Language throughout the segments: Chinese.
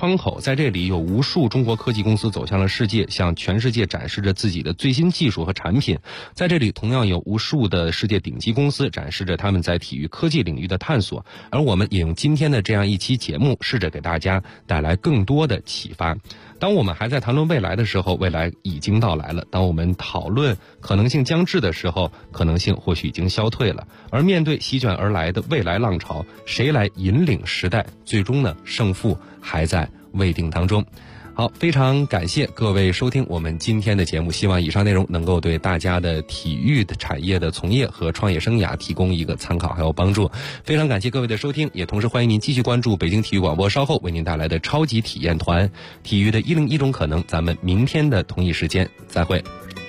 窗口，在这里有无数中国科技公司走向了世界，向全世界展示着自己的最新技术和产品。在这里同样有无数的世界顶级公司展示着他们在体育科技领域的探索，而我们也用今天的这样一期节目，试着给大家带来更多的启发。当我们还在谈论未来的时候，未来已经到来了；当我们讨论可能性将至的时候，可能性或许已经消退了。而面对席卷而来的未来浪潮，谁来引领时代？最终呢，胜负还在未定当中。好，非常感谢各位收听我们今天的节目，希望以上内容能够对大家的体育的产业的从业和创业生涯提供一个参考还有帮助。非常感谢各位的收听，也同时欢迎您继续关注北京体育广播稍后为您带来的超级体验团体育的101种可能。咱们明天的同一时间再会。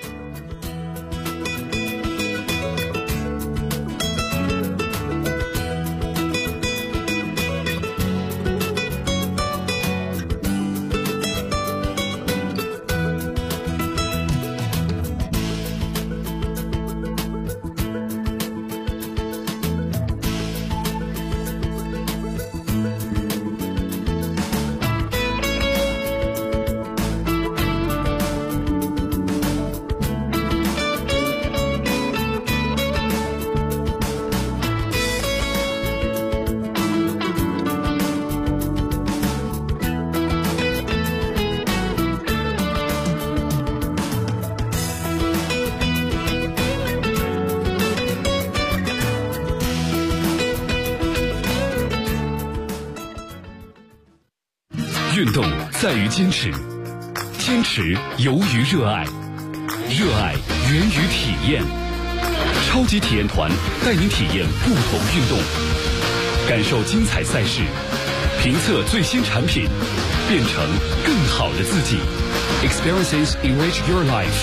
运动在于坚持，坚持由于热爱，热爱源于体验。超级体验团带您体验不同运动，感受精彩赛事，评测最新产品，变成更好的自己。Experiences enrich your life。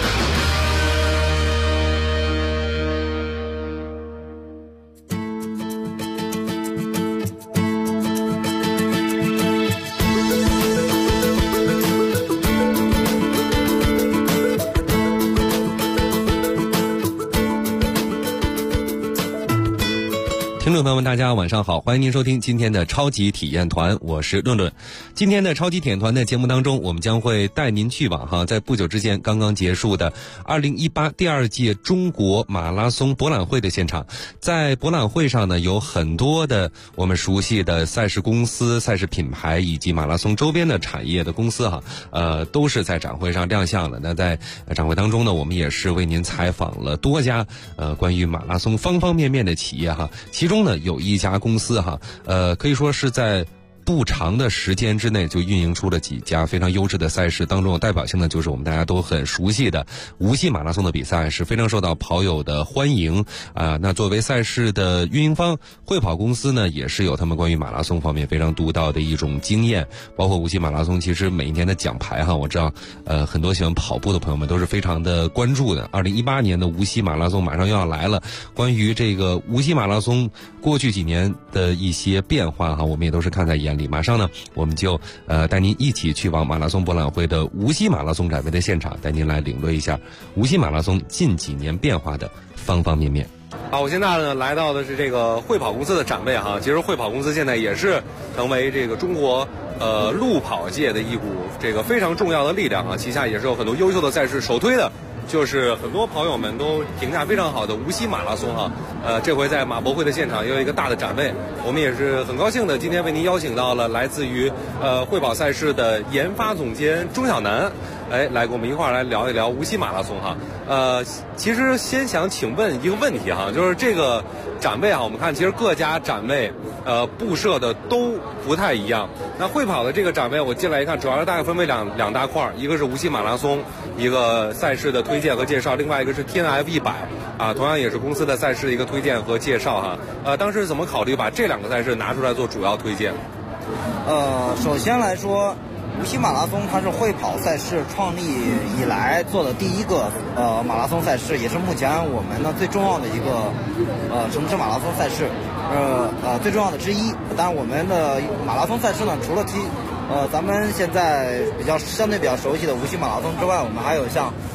听众朋友们，大家晚上好，欢迎您收听今天的超级体验团，我是论论。今天的超级体验团的节目当中，我们将会带您去往在不久之前刚刚结束的2018第2届中国马拉松博览会的现场。在博览会上呢，有很多的我们熟悉的赛事公司、赛事品牌以及马拉松周边的产业的公司都是在展会上亮相的。那在展会当中呢，我们也是为您采访了多家关于马拉松方方面面的企业其中呢有一家公司可以说是在不长的时间之内就运营出了几家非常优质的赛事，当中有代表性的就是我们大家都很熟悉的无锡马拉松的比赛，是非常受到跑友的欢迎那作为赛事的运营方，汇跑公司呢也是有他们关于马拉松方面非常独到的一种经验，包括无锡马拉松其实每一年的奖牌我知道很多喜欢跑步的朋友们都是非常的关注的。2018年的无锡马拉松马上又要来了，关于这个无锡马拉松过去几年的一些变化我们也都是看在眼里。马上呢，我们就带您一起去往马拉松博览会的无锡马拉松展位的现场，带您来领略一下无锡马拉松近几年变化的方方面面。 好，我现在呢来到的是这个汇跑公司的展位其实汇跑公司现在也是成为这个中国路跑界的一股这个非常重要的力量旗下也是有很多优秀的赛事，首推的就是很多跑友们都评价非常好的无锡马拉松这回在马博会的现场也有一个大的展位，我们也是很高兴的今天为您邀请到了来自于汇跑赛事的研发总监钟晓楠来跟我们一块儿来聊一聊无锡马拉松其实先想请问一个问题就是这个展位我们看其实各家展位布设的都不太一样。那汇跑的这个展位我进来一看，主要是大概分为两大块，一个是无锡马拉松一个赛事的推荐和介绍，另外一个是 TNF100同样也是公司的赛事的一个推荐和介绍当时是怎么考虑把这两个赛事拿出来做主要推荐？ 首先来说，无锡马拉松它是汇跑赛事创立以来做的第一个马拉松赛事，也是目前我们的最重要的一个城市马拉松赛事，最重要的之一。当然我们的马拉松赛事呢，除了咱们现在相对比较熟悉的无锡马拉松之外，我们还有像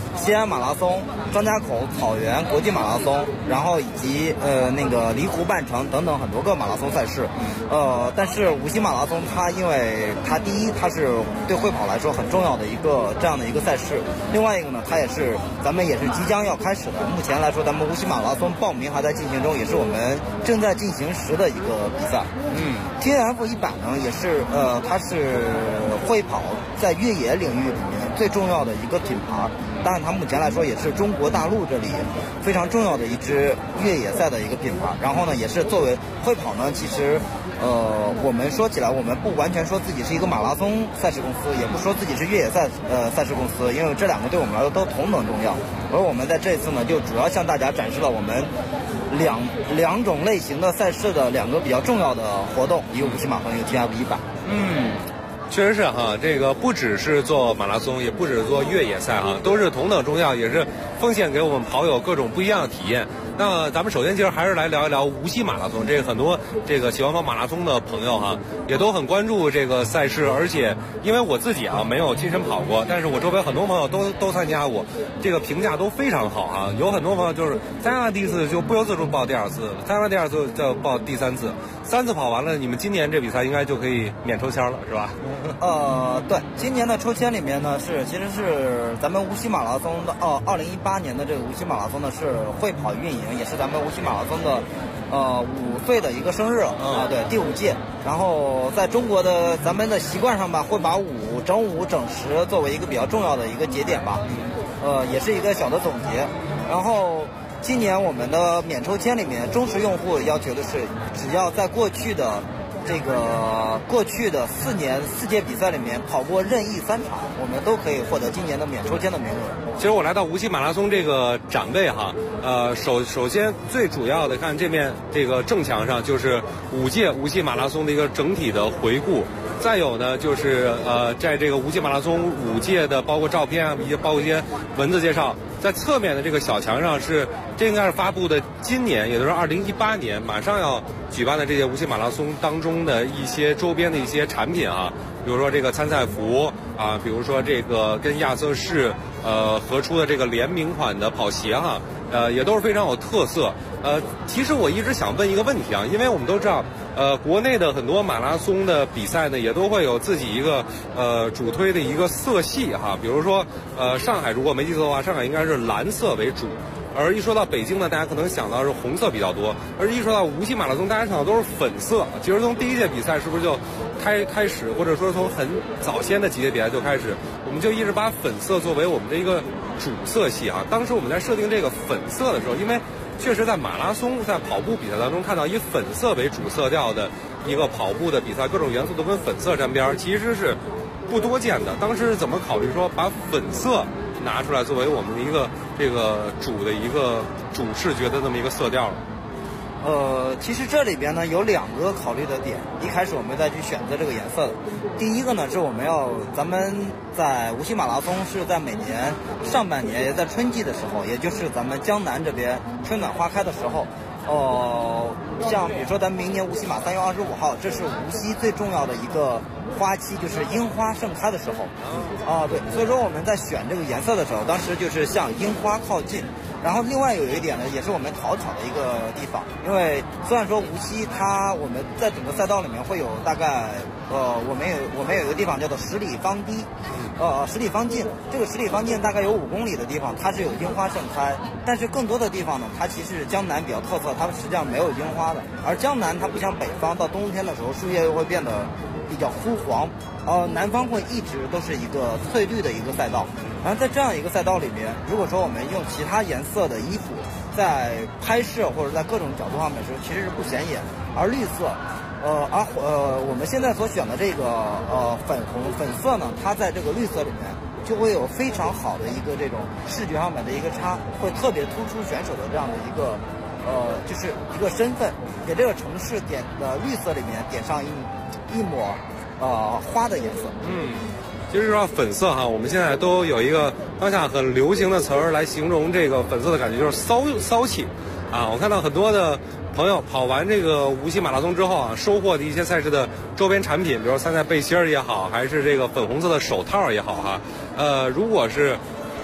西安马拉松、张家口草原国际马拉松，然后以及那个离湖半程等等很多个马拉松赛事。但是无锡马拉松它因为它第一它是对会跑来说很重要的一个这样的一个赛事，另外一个呢它也是咱们也是即将要开始的。目前来说咱们无锡马拉松报名还在进行中，也是我们正在进行时的一个比赛。TNF100呢也是它是会跑在越野领域里面最重要的一个品牌，当然它目前来说也是中国大陆这里非常重要的一支越野赛的一个品牌。然后呢也是作为会跑呢，其实我们说起来我们不完全说自己是一个马拉松赛事公司，也不说自己是越野赛事公司，因为这两个对我们来说都同等重要。而我们在这次呢就主要向大家展示了我们两种类型的赛事的两个比较重要的活动，一个无锡马拉松，一个 TNF100。 确实是哈，这个不只是做马拉松，也不只是做越野赛哈，都是同等重要，也是奉献给我们跑友各种不一样的体验。那咱们首先其实还是来聊一聊无锡马拉松，这个很多这个喜欢跑马拉松的朋友哈，也都很关注这个赛事，而且因为我自己没有亲身跑过，但是我周围很多朋友都参加过，这个评价都非常好哈。有很多朋友就是参加了第一次就不由自主报第二次，参加了第二次就报第三次，3次跑完了，你们今年这比赛应该就可以免抽签了，是吧？ 对，今年的抽签里面呢其实是咱们无锡马拉松的2018年的这个无锡马拉松呢是会跑运营，也是咱们无锡马拉松的5岁的一个生日对，第5届。然后在中国的咱们的习惯上吧，会把5整10作为一个比较重要的一个节点吧，也是一个小的总结。然后今年我们的免抽签里面，忠实用户要求的是，只要在过去的4届比赛里面跑过任意3场，我们都可以获得今年的免抽签的名额。 其实我来到无锡马拉松这个展位哈，首先最主要的看这面这个正墙上就是5届无锡马拉松的一个整体的回顾，再有呢就是在这个无锡马拉松5届的包括照片啊，包括一些文字介绍。在侧面的这个小墙上这应该是发布的今年，也就是2018年马上要举办的这届无锡马拉松当中的一些周边的一些产品啊，比如说这个参赛服啊，比如说这个跟亚瑟士合出的这个联名款的跑鞋哈，也都是非常有特色。其实我一直想问一个问题啊，因为我们都知道国内的很多马拉松的比赛呢，也都会有自己一个主推的一个色系哈，比如说上海如果没记错的话，上海应该是蓝色为主。而一说到北京呢，大家可能想到是红色比较多，而一说到无锡马拉松，大家想到都是粉色。其实从第1届比赛是不是就开始，或者说从很早先的几届比赛就开始，我们就一直把粉色作为我们的一个主色系啊。当时我们在设定这个粉色的时候，因为确实在马拉松在跑步比赛当中看到以粉色为主色调的一个跑步的比赛，各种元素都跟粉色沾边，其实是不多见的。当时是怎么考虑说把粉色拿出来作为我们的一个这个主视觉的那么一个色调了？ 其实这里边呢有2个考虑的点，一开始我们再去选择这个颜色的。第一个呢是咱们在无锡马拉松是在每年上半年，也在春季的时候，也就是咱们江南这边春暖花开的时候，像比如说咱们明年无锡马3月25号，这是无锡最重要的一个花期，就是樱花盛开的时候。对，所以说我们在选这个颜色的时候，当时就是向樱花靠近。然后另外有一点呢，也是我们讨巧的一个地方，因为虽然说无锡我们在整个赛道里面会有大概我们有一个地方叫做10里方堤，10里方径，这个10里方径大概有5公里的地方它是有樱花盛开，但是更多的地方呢，它其实江南比较特色，它实际上没有樱花的。而江南它不像北方，到冬天的时候树叶又会变得比较枯黄，南方会一直都是一个翠绿的一个赛道。然后在这样一个赛道里面，如果说我们用其他颜色的衣服在拍摄或者在各种角度上面时，其实是不显眼。而绿色，我们现在所选的这个粉色呢，它在这个绿色里面就会有非常好的一个这种视觉上面的一个差，会特别突出选手的这样的一个就是一个身份，给这个城市点的绿色里面点上一抹花的颜色。 其实说粉色哈，我们现在都有一个当下很流行的词儿来形容这个粉色的感觉，就是骚气啊。我看到很多的朋友跑完这个无锡马拉松之后啊，收获的一些赛事的周边产品，比如参赛背心儿也好，还是这个粉红色的手套也好哈。如果是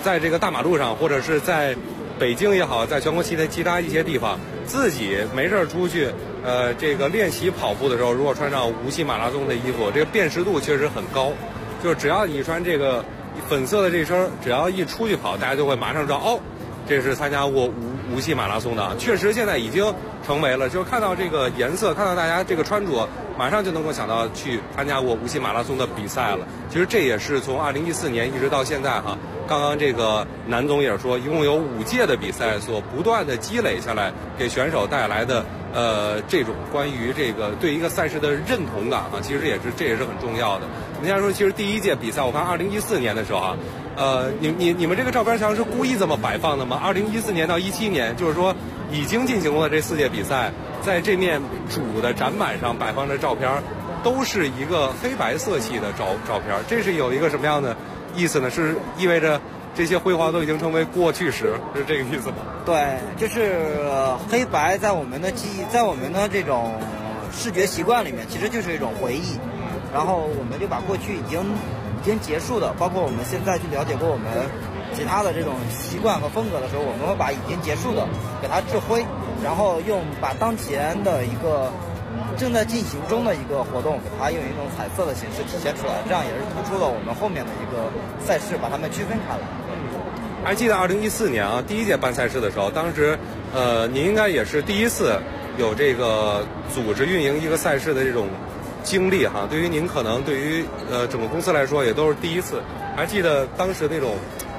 在这个大马路上，或者是在北京也好，在全国其他一些地方，自己没事出去，这个练习跑步的时候，如果穿上无锡马拉松的衣服，这个辨识度确实很高。就是只要你穿这个粉色的这身，只要一出去跑，大家就会马上知道哦，这是参加过无锡马拉松的。确实现在已经成为了，就是看到这个颜色，看到大家这个穿着，马上就能够想到去参加过无锡马拉松的比赛了。其实这也是从2014年一直到现在哈，刚刚这个南总也是说，一共有5届的比赛所不断的积累下来，给选手带来的这种关于这个对一个赛事的认同感啊，其实这也是很重要的。人家说，其实第一届比赛，我看2014年的时候啊，你们这个照片墙是故意这么摆放的吗？2014年到17年，就是说已经进行过的这4届比赛，在这面主的展板上摆放的照片，都是一个黑白色系的照片，这是有一个什么样的意思呢？是意味着这些辉煌都已经成为过去时，是这个意思吗？ 对，就是黑白在我们的记忆，在我们的这种视觉习惯里面，其实就是一种回忆。然后我们就把过去已经结束的，包括我们现在去了解过我们其他的这种习惯和风格的时候，我们会把已经结束的给它掷灰，然后把当前的一个正在进行中的一个活动，给它用一种彩色的形式体现出来，这样也是突出了我们后面的一个赛事，把它们区分开来。 还记得2014年啊，第一届办赛事的时候，当时您应该也是第一次有这个组织运营一个赛事的这种经历哈。对于您可能对于整个公司来说也都是第一次。还记得当时那种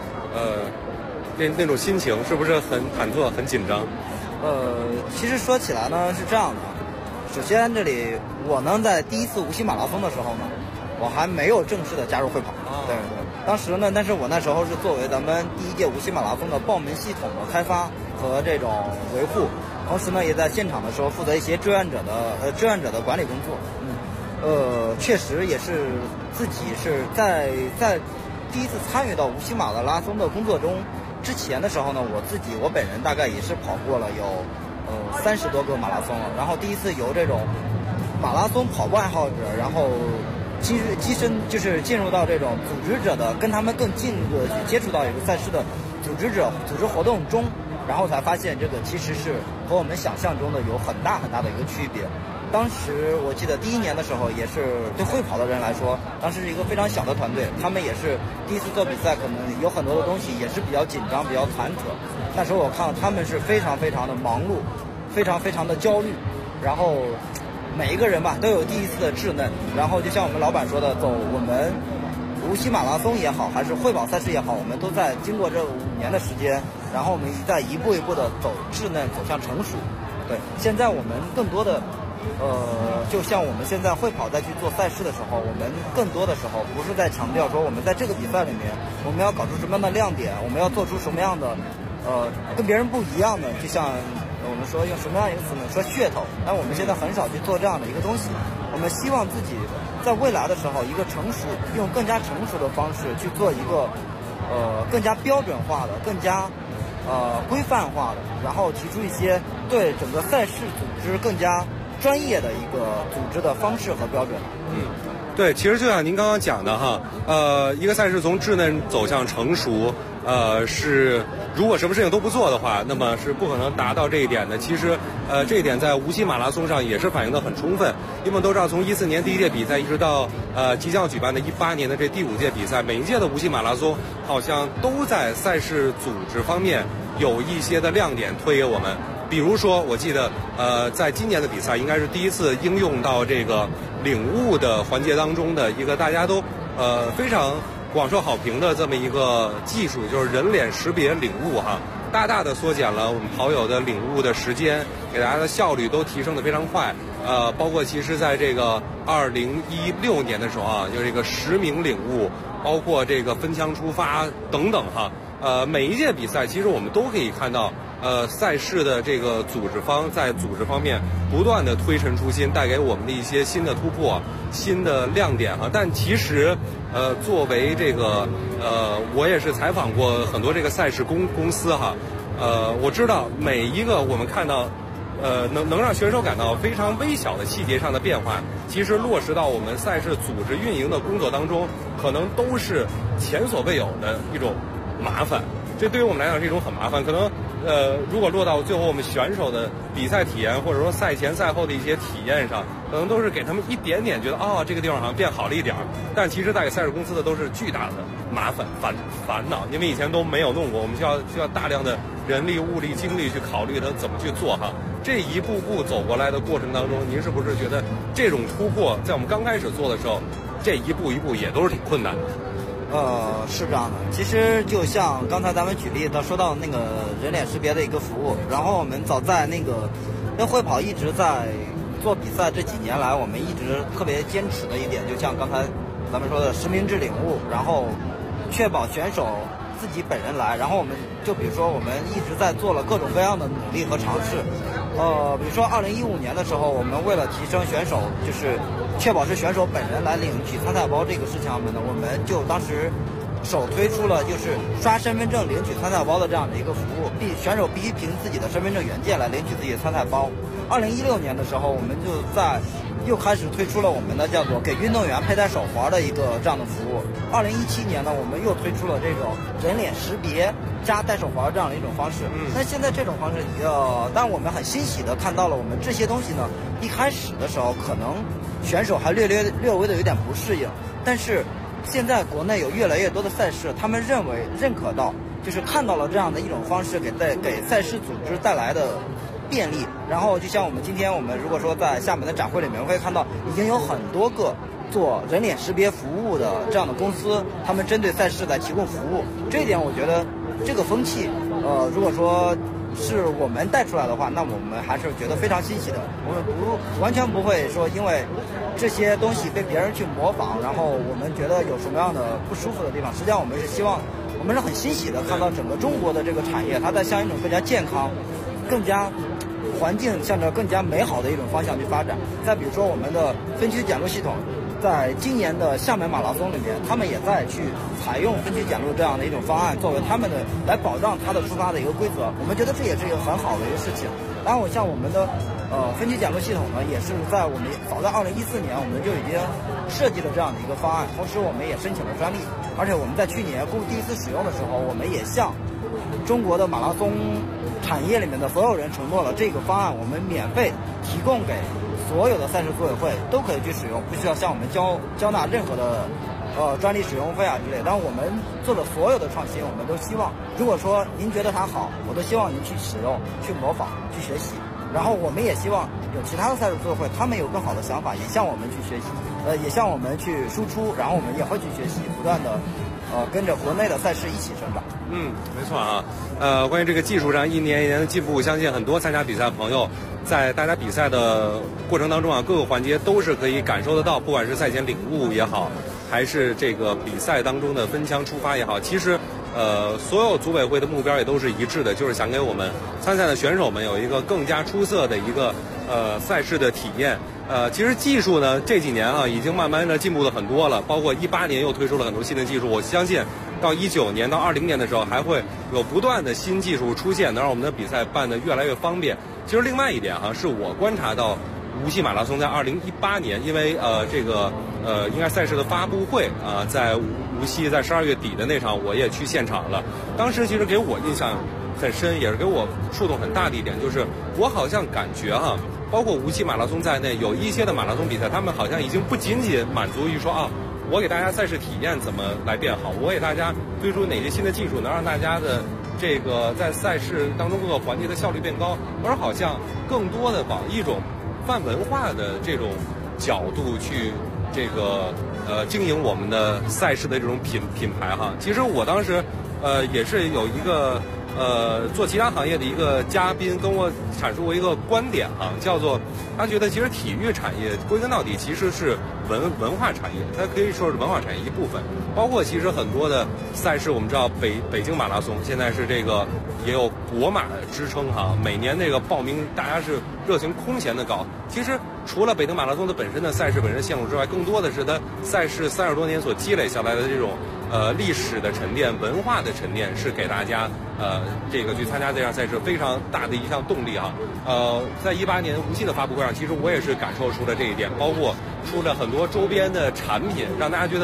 那种心情是不是很忐忑、很紧张？ 其实说起来呢是这样的，首先这里我呢在第一次无锡马拉松的时候呢，我还没有正式的加入会跑。对。当时呢，但是我那时候是作为咱们第一届无锡马拉松的报名系统的开发和这种维护，同时呢也在现场的时候负责一些志愿者的管理工作。确实也是自己是在第一次参与到无锡马拉松的工作中之前的时候呢，我本人大概也是跑过了有30多个马拉松了，然后第一次由这种马拉松跑步爱好者，然后就是进入到这种组织者的，跟他们更近的去接触到一个赛事的组织活动中，然后才发现这个其实是和我们想象中的有很大的一个区别。当时我记得第一年的时候，也是对会跑的人来说，当时是一个非常小的团队，他们也是第一次做比赛，可能有很多的东西也是比较紧张、比较忐忑。那时候我看到他们是非常非常的忙碌，非常非常的焦虑，然后每一个人吧都有第一次的稚嫩，然后就像我们老板说的，我们无锡马拉松也好，还是会跑赛事也好，我们都在经过这5年的时间，然后我们在一步一步的走稚嫩，走向成熟。对，现在我们更多的就像我们现在会跑再去做赛事的时候，我们更多的时候不是在强调说我们在这个比赛里面我们要搞出什么样的亮点，我们要做出什么样的跟别人不一样的，就像我们说用什么样一个词呢？说噱头。但我们现在很少去做这样的一个东西。我们希望自己在未来的时候，一个用更加成熟的方式去做一个更加标准化的、更加规范化的，然后提出一些对整个赛事组织更加专业的一个组织的方式和标准。 对，其实就像您刚刚讲的哈，一个赛事从稚嫩走向成熟，是如果什么事情都不做的话，那么是不可能达到这一点的。其实，这一点在无锡马拉松上也是反映得很充分。因为我们都知道，从14年第一届比赛一直到即将要举办的18年的这第5届比赛，每一届的无锡马拉松好像都在赛事组织方面有一些的亮点推给我们。比如说，我记得在今年的比赛应该是第一次应用到这个领悟的环节当中的一个大家都非常广受好评的这么一个技术，就是人脸识别领悟哈，大大的缩减了我们跑友的领悟的时间，给大家的效率都提升得非常快。包括其实在这个2016年的时候啊，就这个实名领悟，包括这个分枪出发等等哈。每一届比赛其实我们都可以看到赛事的这个组织方在组织方面不断的推陈出新，带给我们的一些新的突破、新的亮点哈。但其实作为这个我也是采访过很多这个赛事公司哈，我知道每一个我们看到能让选手感到非常微小的细节上的变化，其实落实到我们赛事组织运营的工作当中，可能都是前所未有的一种麻烦。这对于我们来讲是一种很麻烦，可能如果落到最后我们选手的比赛体验，或者说赛前赛后的一些体验上，可能都是给他们一点点觉得这个地方好像变好了一点儿，但其实带给赛事公司的都是巨大的麻烦烦恼，因为以前都没有弄过，我们需要大量的人力物力精力去考虑它怎么去做哈。这一步步走过来的过程当中，您是不是觉得这种突破在我们刚开始做的时候，这一步一步也都是挺困难的？ 是这样的。其实就像刚才咱们举例说到那个人脸识别的一个服务，然后我们早在那会跑一直在做比赛这几年来，我们一直特别坚持的一点，就像刚才咱们说的实名制领悟，然后确保选手自己本人来，然后我们就比如说我们一直在做了各种各样的努力和尝试。比如说2015年的时候，我们为了提升选手，就是确保是选手本人来领取参赛包这个事情上面呢，我们就当时首推出了就是刷身份证领取参赛包的这样的一个服务，选手必须凭自己的身份证原件来领取自己的参赛包。2016年的时候，我们就又开始推出了我们的叫做给运动员佩戴手环的一个这样的服务。2017年呢，我们又推出了这种人脸识别加戴手环这样的一种方式。那现在这种方式但我们很欣喜的看到了，我们这些东西呢，一开始的时候可能选手还略微的有点不适应，但是现在国内有越来越多的赛事，他们认可到，就是看到了这样的一种方式给赛事组织带来的便利。然后就像我们今天如果说在厦门的展会里面会看到，已经有很多个做人脸识别服务的这样的公司，他们针对赛事来提供服务。这一点我觉得这个风气如果说是我们带出来的话，那我们还是觉得非常欣喜的。我们完全不会说因为这些东西被别人去模仿，然后我们觉得有什么样的不舒服的地方。实际上我们是希望，我们是很欣喜的看到整个中国的这个产业，它在向一种更加健康、更加环境向着更加美好的一种方向去发展。再比如说我们的分区检录系统，在今年的厦门马拉松里面，他们也在去采用分区检录这样的一种方案，作为他们的来保障它的出发的一个规则。我们觉得这也是一个很好的一个事情。然后像我们的分区检录系统呢，也是早在2014年我们就已经设计了这样的一个方案，同时我们也申请了专利，而且我们在去年第一次使用的时候，我们也向中国的马拉松产业里面的所有人承诺了，这个方案我们免费提供给所有的赛事组委会都可以去使用，不需要向我们交纳任何的专利使用费啊之类的。但我们做的所有的创新，我们都希望，如果说您觉得它好，我都希望您去使用、去模仿、去学习。然后我们也希望有其他的赛事组委会，他们有更好的想法，也向我们去学习，也向我们去输出，然后我们也会去学习，不断的跟着国内的赛事一起成长。 没错啊。关于这个技术上一年一年的进步，相信很多参加比赛的朋友在大家比赛的过程当中啊，各个环节都是可以感受得到，不管是赛前领悟也好，还是这个比赛当中的分枪出发也好，其实所有组委会的目标也都是一致的，就是想给我们参赛的选手们有一个更加出色的一个赛事的体验。其实技术呢这几年啊已经慢慢的进步了很多了，包括18年又推出了很多新的技术，我相信到19年到20年的时候还会有不断的新技术出现，能让我们的比赛办得越来越方便。其实另外一点是我观察到无锡马拉松在2018年，因为应该赛事的发布会在无锡在12月底的那场我也去现场了，当时其实给我印象很深，也是给我触动很大的一点，就是我好像感觉包括无锡马拉松在内，有一些的马拉松比赛，他们好像已经不仅仅满足于说我给大家赛事体验怎么来变好，我给大家推出哪些新的技术能让大家的这个在赛事当中各个环节的效率变高，而好像更多的往一种泛文化的这种角度去经营我们的赛事的这种品牌哈。其实我当时也是有一个做其他行业的一个嘉宾跟我阐述过一个观点叫做他觉得其实体育产业归根到底其实是文化产业，它可以说是文化产业一部分。包括其实很多的赛事，我们知道北京马拉松现在是也有国马的支撑每年报名大家是热情空前的高。其实除了北京马拉松的本身的赛事本身线路之外，更多的是它赛事30多年所积累下来的这种历史的沉淀、文化的沉淀，是给大家去参加这项赛事非常大的一项动力在18年无锡的发布会上，其实我也是感受出了这一点，包括出了很多周边的产品，让大家觉得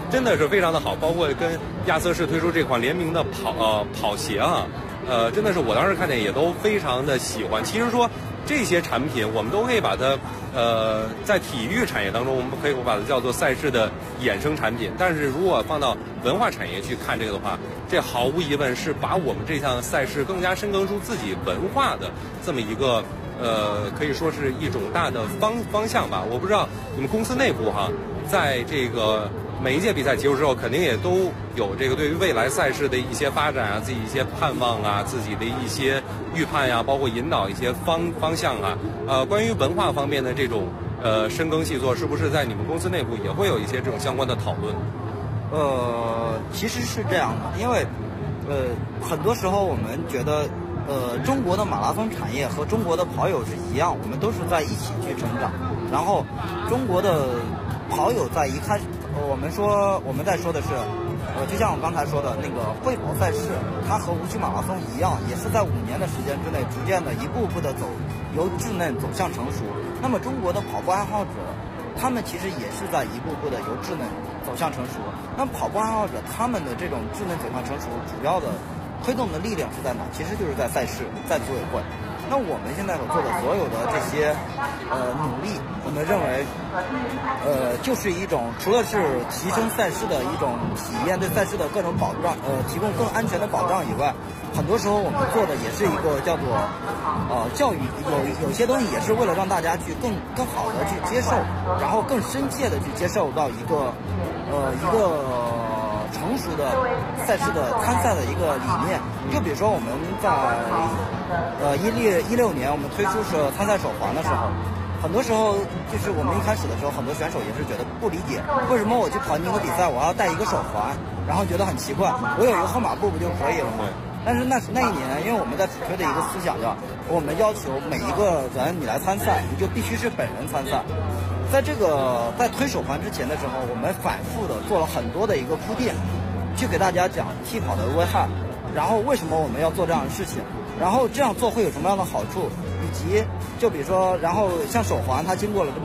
真的是非常的好，包括跟亚瑟士推出这款联名的跑鞋啊，真的是我当时看见也都非常的喜欢。其实说这些产品我们都可以把它在体育产业当中，我们可以把它叫做赛事的衍生产品。但是如果放到文化产业去看这个的话，这毫无疑问是把我们这项赛事更加深耕出自己文化的这么一个可以说是一种大的方向吧。我不知道你们公司内部哈，在这个每一届比赛结束之后，肯定也都有这个对于未来赛事的一些发展啊，自己一些盼望啊，自己的一些预判呀，包括引导一些方向啊。关于文化方面的这种深耕细作，是不是在你们公司内部也会有一些这种相关的讨论？ 其实是这样的，因为很多时候我们觉得中国的马拉松产业和中国的跑友是一样，我们都是在一起去成长。然后中国的跑友在一开始，我们在说的是，就像我刚才说的那个会跑赛事，它和无锡马拉松一样，也是在5年的时间之内，逐渐的一步步的由稚嫩走向成熟。那么中国的跑步爱好者，他们其实也是在一步步的由稚嫩走向成熟。那么跑步爱好者他们的这种稚嫩走向成熟，主要的推动的力量是在哪？其实就是在赛事，在组委会。那我们现在所做的所有的这些努力，我们认为就是一种除了是提升赛事的一种体验，对赛事的各种保障，提供更安全的保障以外，很多时候我们做的也是一个叫做教育，有些东西也是为了让大家去更好的去接受，然后更深切的去接受到一个成熟的赛事的参赛的一个理念。就比如说我们在16年我们推出是参赛手环的时候，很多时候就是我们一开始的时候，很多选手也是觉得不理解，为什么我去跑尼河比赛我要带一个手环，然后觉得很奇怪，我有一个号码布不就可以了吗？但是那一年，因为我们在主推的一个思想叫，我们要求每一个人你来参赛，你就必须是本人参赛。在推手环之前的时候，我们反复的做了很多的一个铺垫，去给大家讲替跑的危害，然后为什么我们要做这样的事情，然后这样做会有什么样的好处，以及就比如说，然后像手环，它经过了这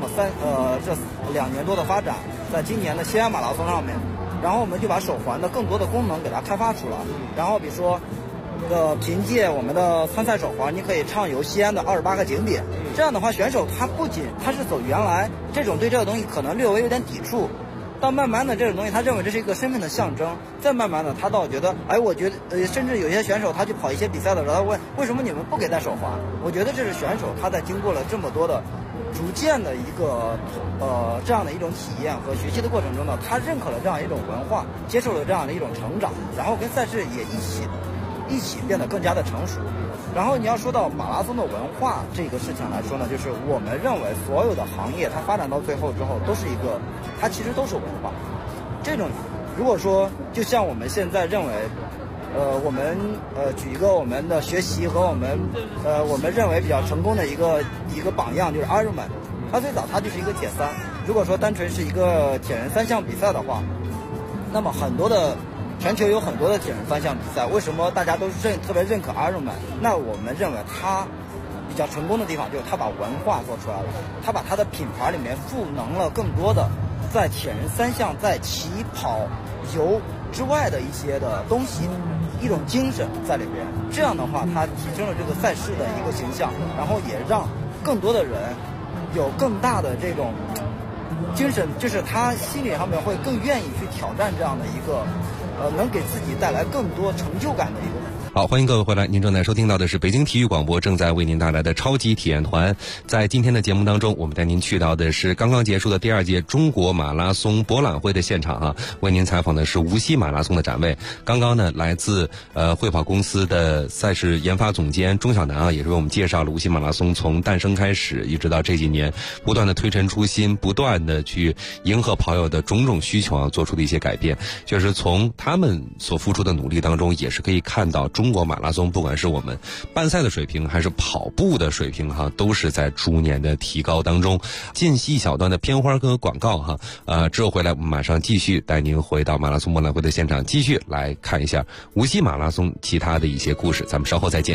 2年多的发展，在今年的西安马拉松上面，然后我们就把手环的更多的功能给它开发出来，然后比如说凭借我们的参赛手环，你可以畅游西安的28个景点。这样的话，选手他不仅他是走原来这种对这个东西可能略微有点抵触，到慢慢的这种东西他认为这是一个身份的象征，再慢慢的他倒觉得，我觉得甚至有些选手他去跑一些比赛的时候，他问为什么你们不给戴手环？我觉得这是选手他在经过了这么多的逐渐的一个这样的一种体验和学习的过程中呢，他认可了这样一种文化，接受了这样的一种成长，然后跟赛事也一起变得更加的成熟。然后你要说到马拉松的文化这个事情来说呢，就是我们认为所有的行业它发展到最后之后都是它其实都是文化。这种如果说就像我们现在认为我们举一个我们的学习和我们认为比较成功的一个榜样，就是 Ironman。 它最早它就是一个铁三，如果说单纯是一个铁人3项比赛的话，那么全球有很多的铁人3项比赛，为什么大家都特别认可 Ironman？ 那我们认为它比较成功的地方就是它把文化做出来了，它把它的品牌里面赋能了更多的在铁人3项在起跑游之外的一些的东西，一种精神在里边。这样的话它提升了这个赛事的一个形象，然后也让更多的人有更大的这种精神，就是他心理上面会更愿意去挑战这样的一个能给自己带来更多成就感的一个。 好，欢迎各位回来，您正在收听到的是北京体育广播正在为您带来的超级体验团。在今天的节目当中，我们带您去到的是刚刚结束的第2届中国马拉松博览会的现场为您采访的是无锡马拉松的展位。刚刚呢，来自会跑公司的赛事研发总监钟晓楠也是为我们介绍了无锡马拉松从诞生开始一直到这几年不断的推陈出新，不断的去迎合跑友的种种需求做出的一些改变。确实从他们所付出的努力当中，也是可以看到中国马拉松不管是我们办赛的水平还是跑步的水平都是在逐年的提高当中。间隙一小段的片花跟广告之后回来我们马上继续带您回到马拉松博览会的现场，继续来看一下无锡马拉松其他的一些故事。咱们稍后再见。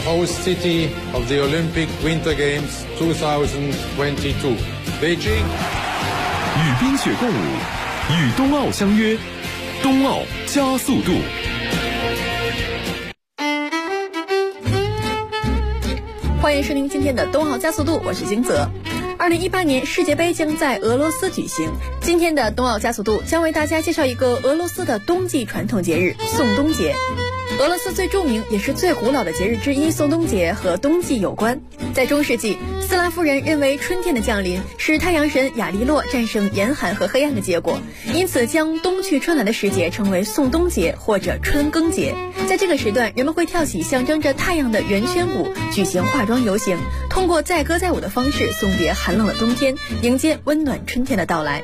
host city of the Olympic Winter Games 2022, Beijing. 与冰雪共舞，与冬奥相约，冬奥加速度。 欢迎收听今天的冬奥加速度，我是金泽。2018年世界杯将在俄罗斯举行，今天的冬奥加速度将为大家介绍一个俄罗斯的冬季传统节日——宋冬节。俄罗斯最著名也是最古老的节日之一宋冬节和冬季有关。在中世纪，斯拉夫人认为春天的降临是太阳神亚利洛战胜严寒和黑暗的结果，因此将冬去春来的时节称为宋冬节或者春耕节。在这个时段，人们会跳起象征着太阳的圆圈舞，举行化妆游行，通过载歌载舞的方式送别寒冷的冬天，迎接温暖春天的到来。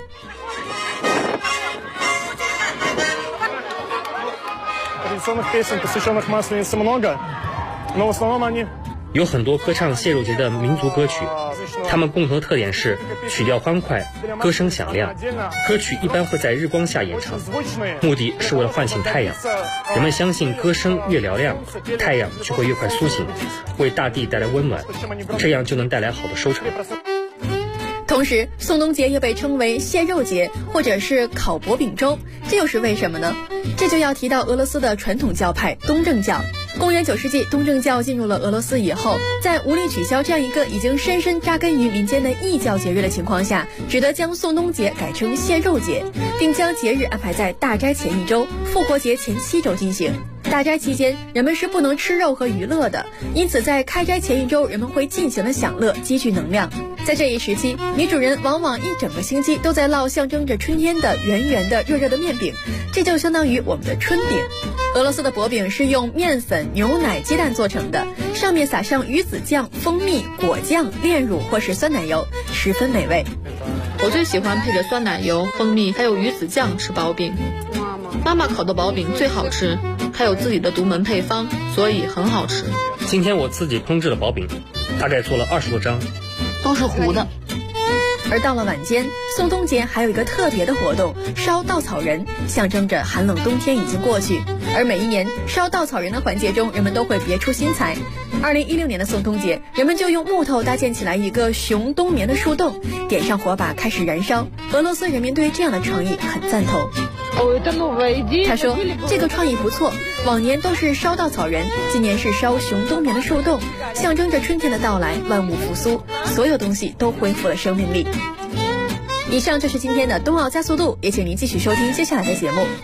有很多歌唱谢肉节的民族歌曲，它们共同的特点是曲调欢快，歌声响亮。歌曲一般会在日光下演唱，目的是为了唤醒太阳。人们相信歌声越嘹亮，太阳就会越快苏醒，为大地带来温暖，这样就能带来好的收成。 同时，宋冬节又被称为谢肉节或者是烤薄饼粥，这又是为什么呢？这就要提到俄罗斯的传统教派东正教。公元9世纪，东正教进入了俄罗斯以后，在无力取消这样一个已经深深扎根于民间的异教节日的情况下，只得将宋冬节改成谢肉节，并将节日安排在大斋前1周、复活节前7周进行。大斋期间，人们是不能吃肉和娱乐的，因此在开斋前1周，人们会尽情的享乐，积聚能量。在这一时期，女主人往往一整个星期都在烙象征着春天的圆圆的热热的面饼，这就相当于我们的春饼。俄罗斯的薄饼是用面粉、牛奶、鸡蛋做成的，上面撒上鱼子酱、蜂蜜、果酱、炼乳或是酸奶油，十分美味。 我最喜欢配着酸奶油、蜂蜜还有鱼子酱吃薄饼。妈妈烤的薄饼最好吃，还有自己的独门配方，所以很好吃。 今天我自己烹制了薄饼，大概做了20多张， 都是糊的。 而到了晚间，宋冬节还有一个特别的活动，烧稻草人，象征着寒冷冬天已经过去。而每一年烧稻草人的环节中，人们都会别出心裁。2016年的宋冬节，人们就用木头搭建起来一个熊冬眠的树洞，点上火把开始燃烧。俄罗斯人民对这样的创意很赞同。他说这个创意不错，往年都是烧稻草人，今年是烧熊冬眠的树洞，象征着春天的到来，万物复苏，所有东西都恢复了生命力。以上就是今天的冬奥加速度，也请您继续收听接下来的节目。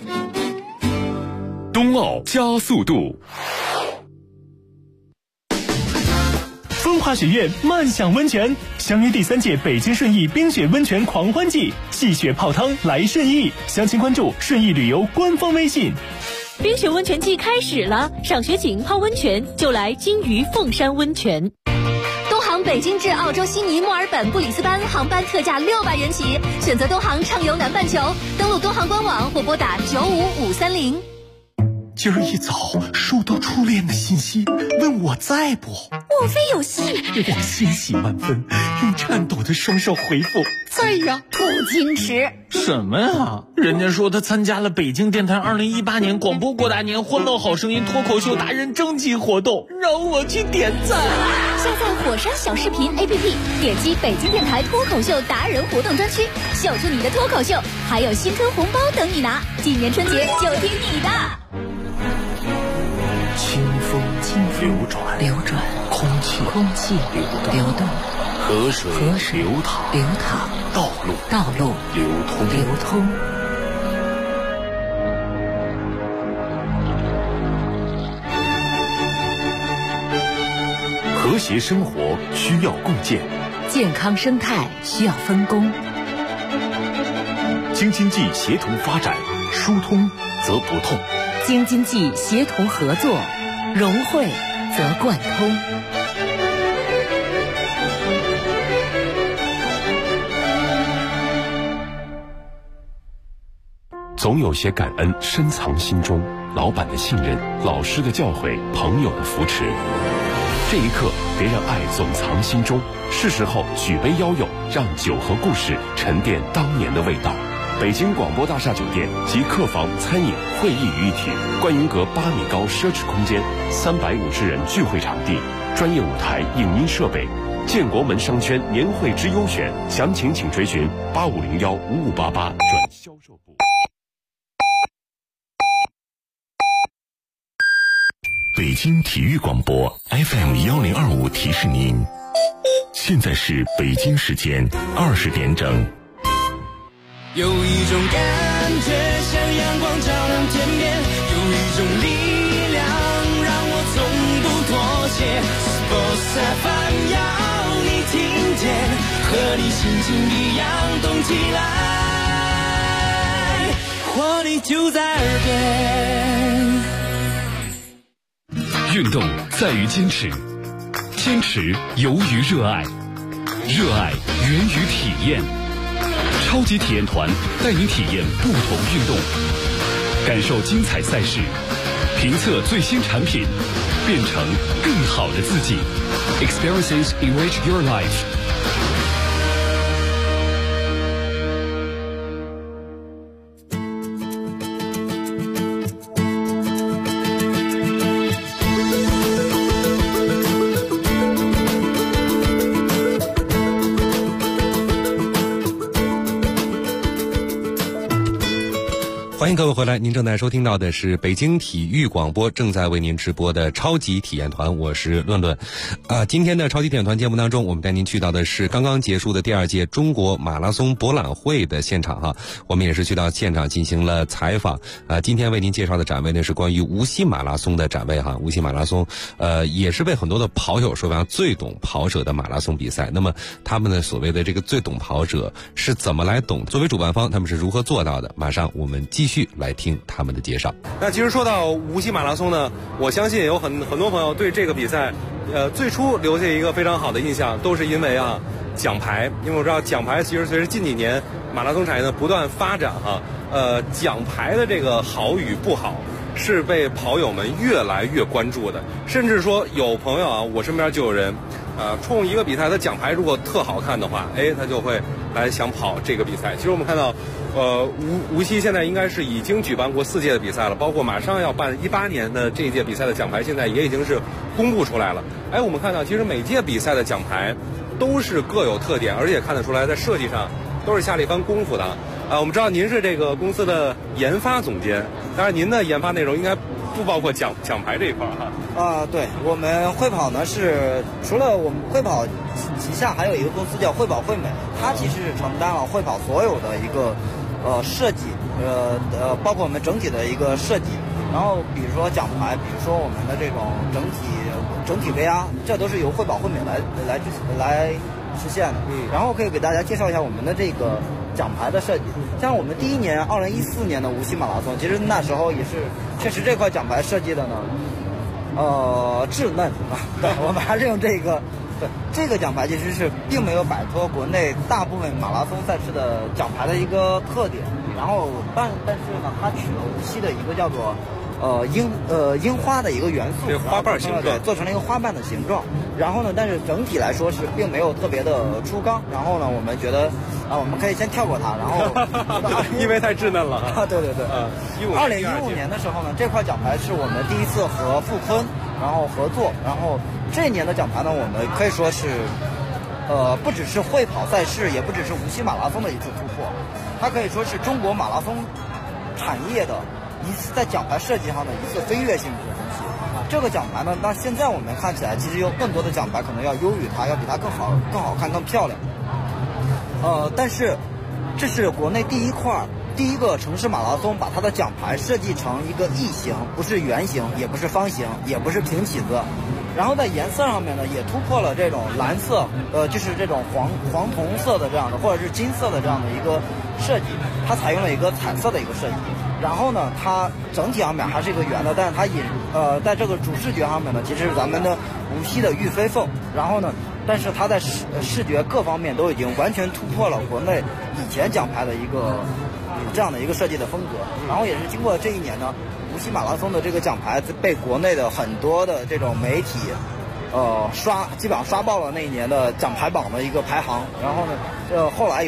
冬奥加速度。 风华学院漫享温泉相约第3届北京顺义冰雪温泉狂欢季，戏雪泡汤来顺义，详情关注顺义旅游官方微信。 冰雪温泉季开始了，赏雪景泡温泉就来金鱼凤山温泉。东航北京至澳洲悉尼、墨尔本、布里斯班航班特价600元起，选择东航畅游南半球，登录东航官网或拨打95530。 今儿一早收到初恋的信息，问我在不？ 莫非有戏？ 我欣喜万分，用颤抖的双手回复在呀。 不矜持什么呀？人家说他参加了北京电台2018年广播过大年欢乐好声音脱口秀达人征集活动，让我去点赞。 下载火山小视频 APP， 点击北京电台脱口秀达人活动专区，秀出你的脱口秀，还有新春红包等你拿。今年春节就听你的。 清风流转，空气流动，河水流淌，道路流通。 和谐生活需要共建， 健康生态需要分工。 京津冀协同发展，疏通则不痛； 京津冀协同合作，融汇则贯通。 总有些感恩深藏心中，老板的信任，老师的教诲，朋友的扶持。这一刻，别让爱总藏心中，是时候举杯邀友，让酒和故事沉淀当年的味道。 北京广播大厦酒店集客房、餐饮、会议于一体，观云阁8米高奢侈空间，350人聚会场地，专业舞台、影音设备。建国门商圈年会之优选，详情请垂询85015588转销售部。 北京体育广播 FM1025提示您，现在是北京时间20点整。 有一种感觉像阳光照亮天边，有一种力量让我从不妥协。Sports FM 要你听见，和你心情一样动起来，活力就在耳边。 运动在于坚持，坚持由于热爱，热爱源于体验。超级体验团带您体验不同运动，感受精彩赛事，评测最新产品，变成更好的自己。Experiences enrich your life。 欢迎各位回来，您正在收听到的是北京体育广播正在为您直播的超级体验团，我是论论。今天的超级体验团节目当中，我们带您去到的是刚刚结束的第2届中国马拉松博览会的现场哈，我们也是去到现场进行了采访。今天为您介绍的展位呢是关于无锡马拉松的展位哈，无锡马拉松也是被很多的跑友说为最懂跑者的马拉松比赛。那么他们的所谓的这个最懂跑者是怎么来懂？作为主办方，他们是如何做到的？马上我们继续来听他们的介绍。 那其实说到无锡马拉松呢，我相信有很多朋友对这个比赛最初留下一个非常好的印象，都是因为奖牌。因为我知道奖牌其实随着近几年马拉松产业呢不断发展奖牌的这个好与不好是被跑友们越来越关注的。甚至说有朋友我身边就有人冲一个比赛的奖牌如果特好看的话，他就会来想跑这个比赛。其实我们看到无锡现在应该是已经举办过4届的比赛了，包括马上要办18年的这一届比赛的奖牌现在也已经是公布出来了。我们看到其实每届比赛的奖牌都是各有特点，而且看得出来在设计上都是下了一番功夫的。我们知道您是这个公司的研发总监，当然您的研发内容应该不包括奖牌这一块对，我们会跑呢是除了我们会跑旗下还有一个公司叫会跑会美，它其实是承担了会跑所有的一个设计，包括我们整体的一个设计。然后比如说奖牌，比如说我们的这种整体 VR， 这都是由会跑会美来实现的。然后可以给大家介绍一下我们的这个奖牌的设计。像我们第1年2014年的无锡马拉松，其实那时候也是确实这块奖牌设计的呢稚嫩对，我们还是用这个奖牌其实是并没有摆脱国内大部分马拉松赛事的奖牌的一个特点。然后但是呢，它取了无锡的一个叫做樱花的一个元素， 花瓣形状， 对，做成了一个花瓣的形状。然后呢，但是整体来说是并没有特别的出缸。然后呢，我们觉得我们可以先跳过它，然后因为太稚嫩了对2015年的时候呢，这块奖牌是我们第一次和富坤然后合作，然后这一年的奖牌呢，我们可以说是不只是会跑赛事，也不只是无锡马拉松的一次突破，它可以说是中国马拉松产业的一次在奖牌设计上的一次飞跃性的东西。这个奖牌呢，那现在我们看起来，其实有更多的奖牌可能要优于它，要比它更好看、更漂亮。但是这是国内第一个城市马拉松把它的奖牌设计成一个异形，不是圆形，也不是方形，也不是平起子。然后在颜色上面呢，也突破了这种蓝色，就是这种黄铜色的这样的，或者是金色的这样的一个设计，它采用了一个彩色的一个设计。然后呢，它整体上面还是一个圆的，但是它在这个主视觉上面呢，其实是咱们的无锡的玉飞凤。然后呢，但是它在视觉各方面都已经完全突破了国内以前奖牌的一个这样的一个设计的风格。然后也是经过这一年呢，无锡马拉松的这个奖牌被国内的很多的这种媒体基本上刷爆了那一年的奖牌榜的一个排行。然后呢，后来有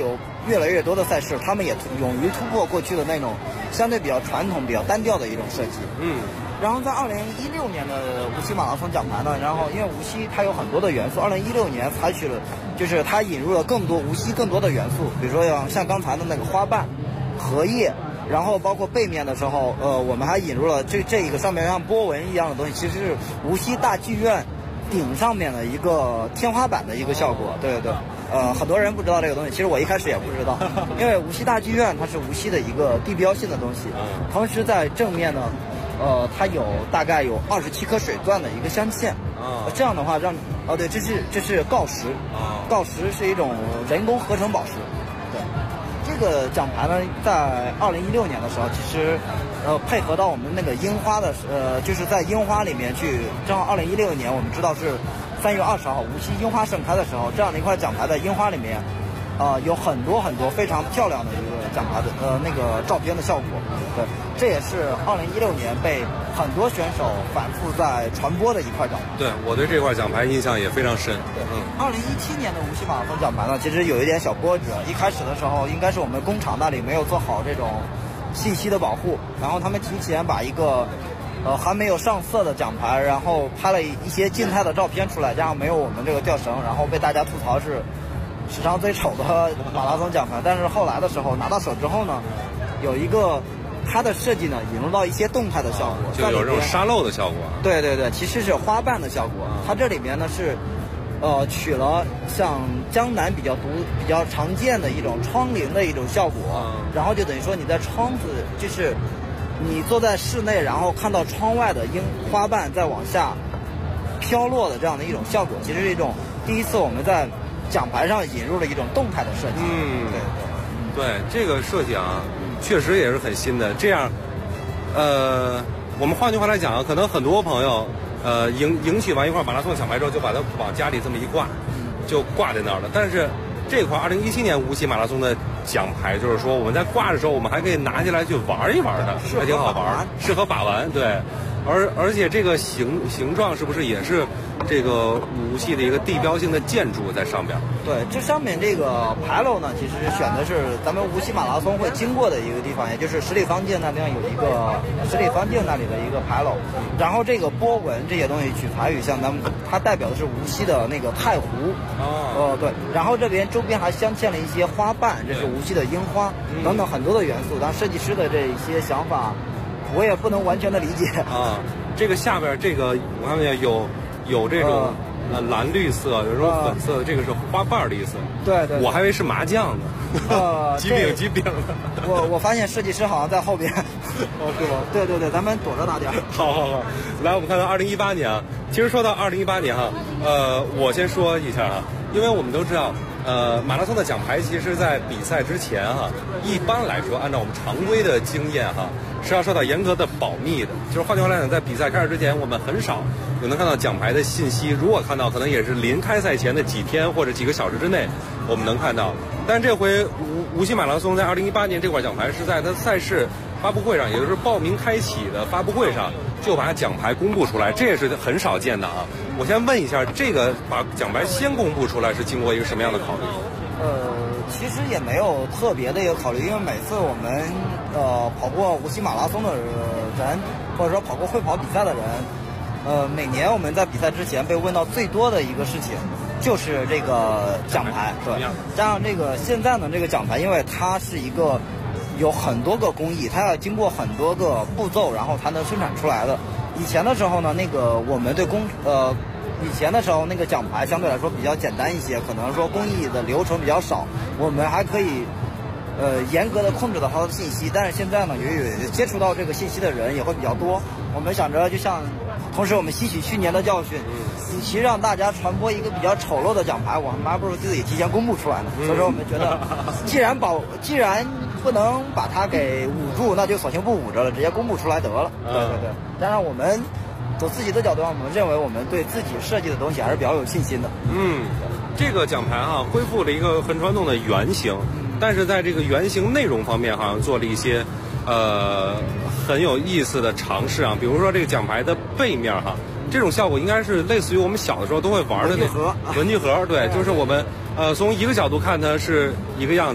越来越多的赛事，他们也勇于突破过去的那种相对比较传统、比较单调的一种设计。然后在2016年的无锡马拉松奖牌呢，然后因为无锡它有很多的元素，2016年采取了，就是它引入了无锡更多的元素，比如说像刚才的那个花瓣、荷叶，然后包括背面的时候，我们还引入了这一个上面像波纹一样的东西，其实是无锡大剧院顶上面的一个天花板的一个效果。对。很多人不知道这个东西，其实我一开始也不知道，因为无锡大剧院它是无锡的一个地标性的东西，同时在正面呢，它大概有27颗水钻的一个镶嵌，这样的话对，这是锆石，锆石是一种人工合成宝石。对，这个奖牌呢，在2016年的时候，其实配合到我们那个樱花的就是在樱花里面去，正好2016年我们知道是3月20号无锡樱花盛开的时候，这样的一块奖牌在樱花里面，有很多非常漂亮的一个奖牌的那个照片的效果。对，这也是2016年被很多选手反复在传播的一块奖牌。 对，我对这块奖牌印象也非常深。 对，2017年的无锡马拉松奖牌呢，其实有一点小波折。一开始的时候，应该是我们工厂那里没有做好这种信息的保护，然后他们提前把一个还没有上色的奖牌，然后拍了一些静态的照片出来，加上没有我们这个吊绳，然后被大家吐槽是史上最丑的马拉松奖牌。但是后来的时候拿到手之后呢，有一个它的设计呢引入到一些动态的效果， 就有这种沙漏的效果。 对，其实是花瓣的效果。它这里面呢是取了像江南比较常见的一种窗棂的一种效果，然后就等于说你在窗子，就是你坐在室内，然后看到窗外的花瓣在往下飘落的这样的一种效果，其实是一种第一次我们在奖牌上引入了一种动态的设计。 对，这个设计啊，确实也是很新的。这样，我们换句话来讲啊，可能很多朋友赢取完一块马拉松奖牌之后，就把它往家里这么一挂，就挂在那儿了。但是这块2017年无锡马拉松的奖牌，就是说我们在挂的时候，我们还可以拿起来去玩一玩的，还挺好玩，适合把玩。对，而且这个形状是不是也是这个无锡的一个地标性的建筑在上边？ 对，这上面这个牌楼呢，其实选的是咱们无锡马拉松会经过的一个地方，也就是十里坊街那边有一个十里坊街那里的一个牌楼。然后这个波纹这些东西取材于像它代表的是无锡的那个太湖。对。然后这边周边还镶嵌了一些花瓣，这是无锡的樱花等等很多的元素。当然设计师的这一些想法，我也不能完全的理解啊。这个下边这个我看见有这种蓝绿色，有这种粉色的，这个是花瓣的意思。 对， 我还以为是麻将呢。鸡饼的。 我发现设计师好像在后边。是吧？对，咱们躲着打点。 好，来我们看到2018年啊。其实说到2018年哈，我先说一下啊，因为我们都知道，马拉松的奖牌其实在比赛之前哈，一般来说按照我们常规的经验哈，是要受到严格的保密的。就是换句话来讲，在比赛开始之前，我们很少能看到奖牌的信息。如果看到，可能也是临开赛前的几天或者几个小时之内，我们能看到。但这回无锡马拉松在2018年这块奖牌是在它赛事发布会上，也就是报名开启的发布会上就把奖牌公布出来，这也是很少见的啊。我先问一下，这个把奖牌先公布出来是经过一个什么样的考虑？ 其实也没有特别的一个考虑，因为每次我们跑过无锡马拉松的人，或者说跑过会跑比赛的人，每年我们在比赛之前被问到最多的一个事情就是这个奖牌。对，加上这个现在呢，这个奖牌因为它是一个有很多个工艺，它要经过很多个步骤，然后才能生产出来的。以前的时候呢，那个我们对以前的时候那个奖牌相对来说比较简单一些，可能说工艺的流程比较少，我们还可以严格的控制到它的信息。但是现在呢，由于接触到这个信息的人也会比较多，我们想着就像同时我们吸取去年的教训，与其让大家传播一个比较丑陋的奖牌，我们还不如自己提前公布出来呢。所以说我们觉得既然不能把它给捂住，那就索性不捂着了，直接公布出来得了。对。当然我们从自己的角度上，我们认为我们对自己设计的东西还是比较有信心的。 这个奖牌哈恢复了一个很传统的圆形，但是在这个圆形内容方面好像做了一些很有意思的尝试啊。比如说这个奖牌的背面哈，这种效果应该是类似于我们小的时候都会玩的那文具盒。对，就是我们从一个角度看它是一个样子，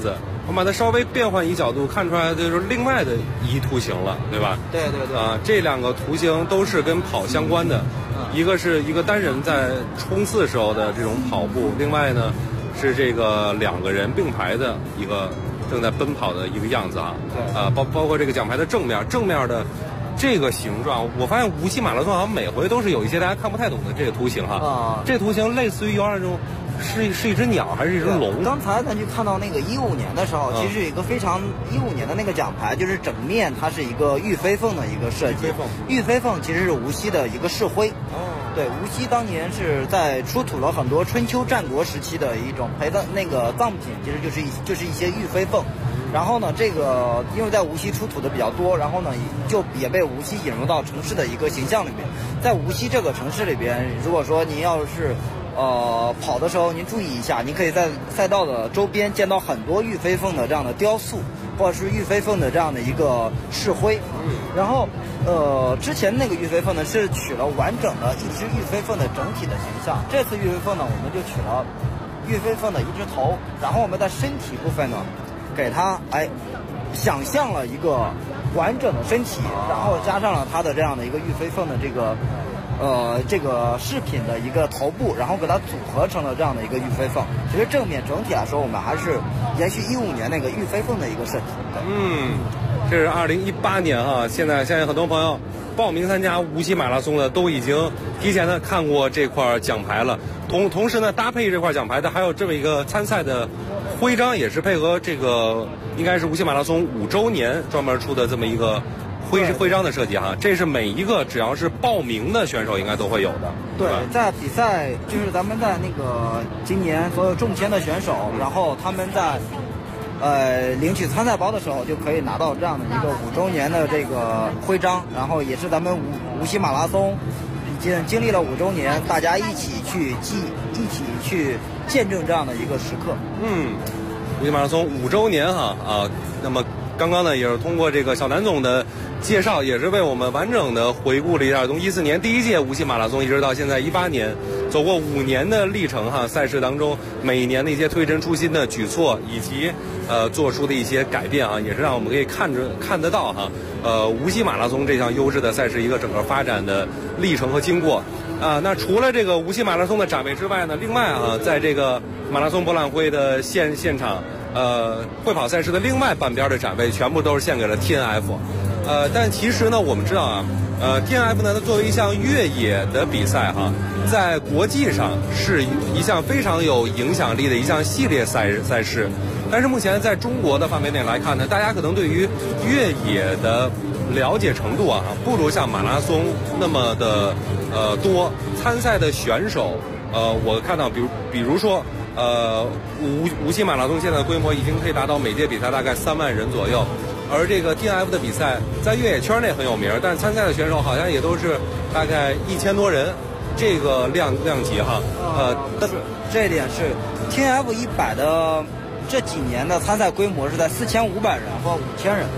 我们把它稍微变换一角度，看出来就是另外的一图形了，对吧？ 对对对。 这两个图形都是跟跑相关的，一个是一个单人在冲刺时候的这种跑步，另外呢是这个2个人并排的一个正在奔跑的一个样子啊。对。包括这个奖牌的正面的这个形状，我发现无锡马拉松好像每回都是有一些大家看不太懂的这个图形哈。这图形类似于有点那种是一只鸟还是一只龙？ 刚才咱就看到那个15年的时候，其实有一个非常15年的那个奖牌，就是整面它是一个玉飞凤的一个设计。玉飞凤其实是无锡的一个市徽。对，无锡当年是在出土了很多春秋战国时期的一种陪葬那个葬品，其实就是一些玉飞凤。然后呢，这个因为在无锡出土的比较多，然后呢就也被无锡引入到城市的一个形象里面。在无锡这个城市里边，如果说您要是跑的时候您注意一下，您可以在赛道的周边见到很多玉飞凤的这样的雕塑，或者是玉飞凤的这样的一个市徽。然后之前那个玉飞凤呢是取了完整的一只玉飞凤的整体的形象，这次玉飞凤呢我们就取了玉飞凤的一只头，然后我们在身体部分呢给它想象了一个完整的身体，然后加上了它的这样的一个玉飞凤的这个饰品的一个头部，然后给它组合成了这样的一个玉飞凤。其实正面整体来说，我们还是延续15年那个玉飞凤的一个设计。 这是2018年啊，现在相信很多朋友报名参加无锡马拉松的都已经提前的看过这块奖牌了。同时呢，搭配这块奖牌的还有这么一个参赛的徽章，也是配合这个应该是无锡马拉松5周年专门出的这么一个徽章的设计哈。这是每一个只要是报名的选手应该都会有的。 对，在比赛就是咱们在那个今年所有中签的选手，然后他们在领取参赛包的时候就可以拿到这样的一个5周年的这个徽章，然后也是咱们无锡马拉松已经经历了5周年，大家一起去见证这样的一个时刻。 无锡马拉松5周年那么刚刚呢也是通过这个小南总的介绍，也是为我们完整的回顾了一下从14年第一届无锡马拉松一直到现在18年走过5年的历程赛事当中每一年的一些推陈出新的举措以及做出的一些改变也是让我们可以看得到无锡马拉松这项优质的赛事一个整个发展的历程和经过。那除了这个无锡马拉松的展位之外呢，另外在这个马拉松博览会的现场会跑赛事的另外半边的展位全部都是献给了 TNF。但其实呢，我们知道TNF 呢，它作为一项越野的比赛在国际上是一项非常有影响力的一项系列赛事。但是目前在中国的范围内来看呢，大家可能对于越野的了解程度不如像马拉松那么的多。参赛的选手我看到比如说无锡马拉松现在的规模已经可以达到每届比赛大概3万人左右，而这个 TNF 的比赛在越野圈内很有名，但参赛的选手好像也都是大概1000多人，这个量级这一点是 TNF 100的这几年的参赛规模是在4500人或5000人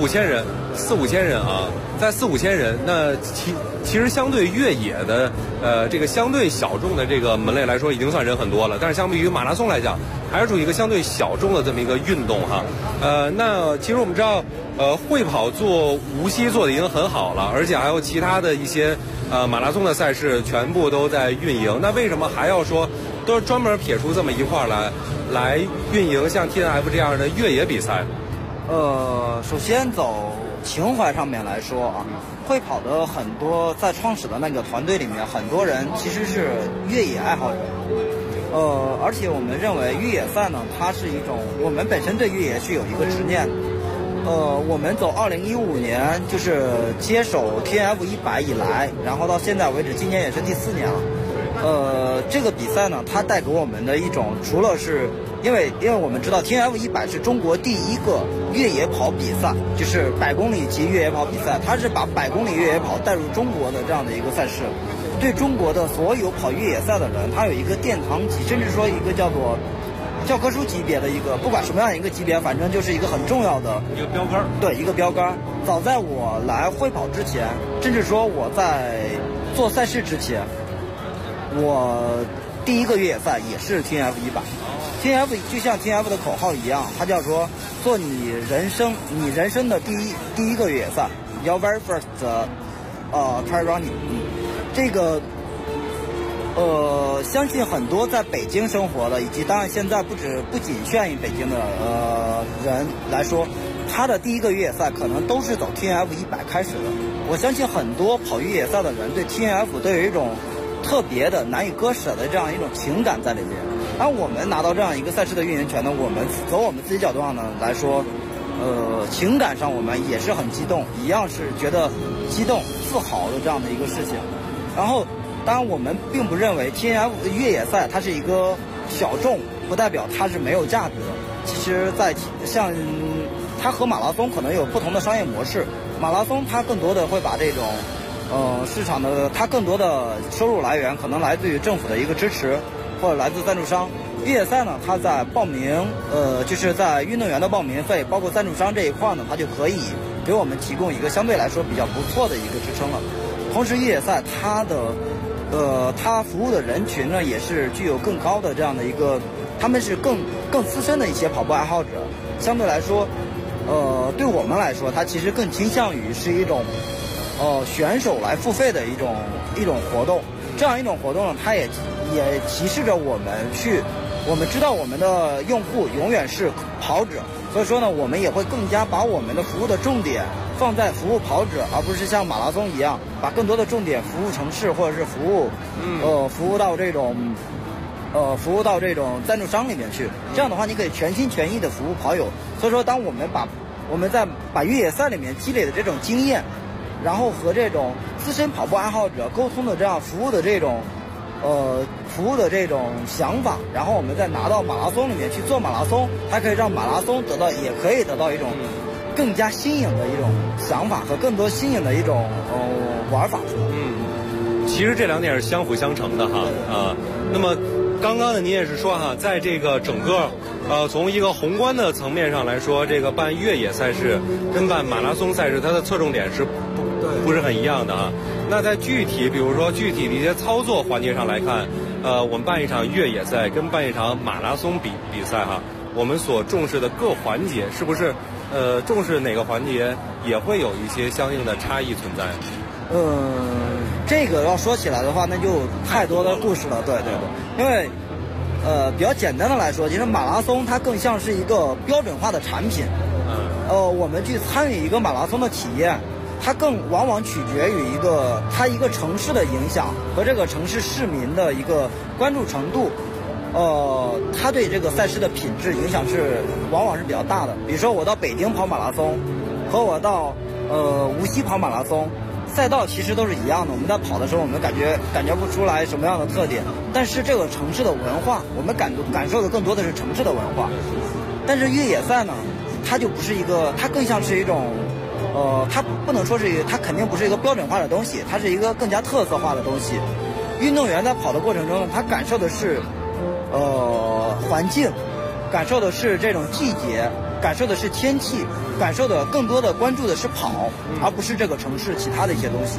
，4-5千人在4-5千人，那其实相对越野的这个相对小众的这个门类来说已经算人很多了，但是相比于马拉松来讲还是属于一个相对小众的这么一个运动那其实我们知道会跑无锡做的已经很好了，而且还有其他的一些马拉松的赛事全部都在运营，那为什么还要说都是专门撇出这么一块来运营像 TNF 这样的越野比赛？ 首先走情怀上面来说会跑的很多在创始的那个团队里面，很多人其实是越野爱好者。而且我们认为越野赛呢，它是一种我们本身对越野是有一个执念。我们走2015年就是接手 TNF 100以来，然后到现在为止，今年也是第4年了。这个比赛呢，它带给我们的一种，除了是因为我们知道 TNF 100是中国第一个越野跑比赛，就是100公里级越野跑比赛，它是把100公里越野跑带入中国的这样的一个赛事，对中国的所有跑越野赛的人，它有一个殿堂级，甚至说一个叫做教科书级别的一个，不管什么样一个级别，反正就是一个很重要的一个标杆。 对，一个标杆。早在我来会跑之前，甚至说我在做赛事之前，我第一个越野赛也是 TNF100。TNF 就像 TNF 的口号一样，它叫说做你人生的第一个越野赛 ，Your very first trail running。这个相信很多在北京生活的，以及当然现在不仅限于北京的人来说，他的第一个越野赛可能都是走 TNF100 开始的。我相信很多跑越野赛的人对 TNF 都有一种特别的难以割舍的这样一种情感在里面。当我们拿到这样一个赛事的运营权呢，我们从我们自己角度上呢来说，情感上我们也是很激动，一样是觉得激动、自豪的这样的一个事情。然后，当然我们并不认为 TNF 越野赛它是一个小众，不代表它是没有价值的。其实像它和马拉松可能有不同的商业模式，马拉松它更多的会把这种市场的它更多的收入来源可能来自于政府的一个支持，或者来自赞助商。越野赛呢，它在报名就是在运动员的报名费包括赞助商这一块呢，它就可以给我们提供一个相对来说比较不错的一个支撑了。同时越野赛它服务的人群呢也是具有更高的这样的一个，他们是更资深的一些跑步爱好者，相对来说对我们来说它其实更倾向于是一种选手来付费的一种活动。这样一种活动呢，它也提示着我们知道我们的用户永远是跑者，所以说呢我们也会更加把我们的服务的重点放在服务跑者，而不是像马拉松一样把更多的重点服务城市，或者是服务到这种赞助商里面去。这样的话你可以全心全意的服务跑友。所以说当我们在把越野赛里面积累的这种经验，然后和这种资深跑步爱好者沟通的这样服务的这种想法，然后我们再拿到马拉松里面去做马拉松，它可以让马拉松也可以得到一种更加新颖的一种想法和更多新颖的一种玩法出来。 其实这两点是相辅相成的哈那么刚刚呢，您也是说哈，在这个整个从一个宏观的层面上来说，这个办越野赛事跟办马拉松赛事，它的侧重点是不是很一样的哈。那在比如说具体的一些操作环节上来看，我们办一场越野赛跟办一场马拉松比赛哈，我们所重视的各环节是不是重视哪个环节也会有一些相应的差异存在？ 这个要说起来的话，那就太多的故事了。对，因为比较简单的来说，其实马拉松它更像是一个标准化的产品。我们去参与一个马拉松的体验，它更往往取决于一个城市的影响和这个城市市民的一个关注程度。它对这个赛事的品质影响往往是比较大的。比如说我到北京跑马拉松，和我到无锡跑马拉松，赛道其实都是一样的，我们在跑的时候我们感觉不出来什么样的特点，但是这个城市的文化我们感受的更多的是城市的文化。但是越野赛呢，它就不是一个，它更像是一种它不能说是它肯定不是一个标准化的东西，它是一个更加特色化的东西。运动员在跑的过程中呢，他感受的是环境，感受的是这种季节，感受的是天气，感受的更多的关注的是跑，而不是这个城市其他的一些东西。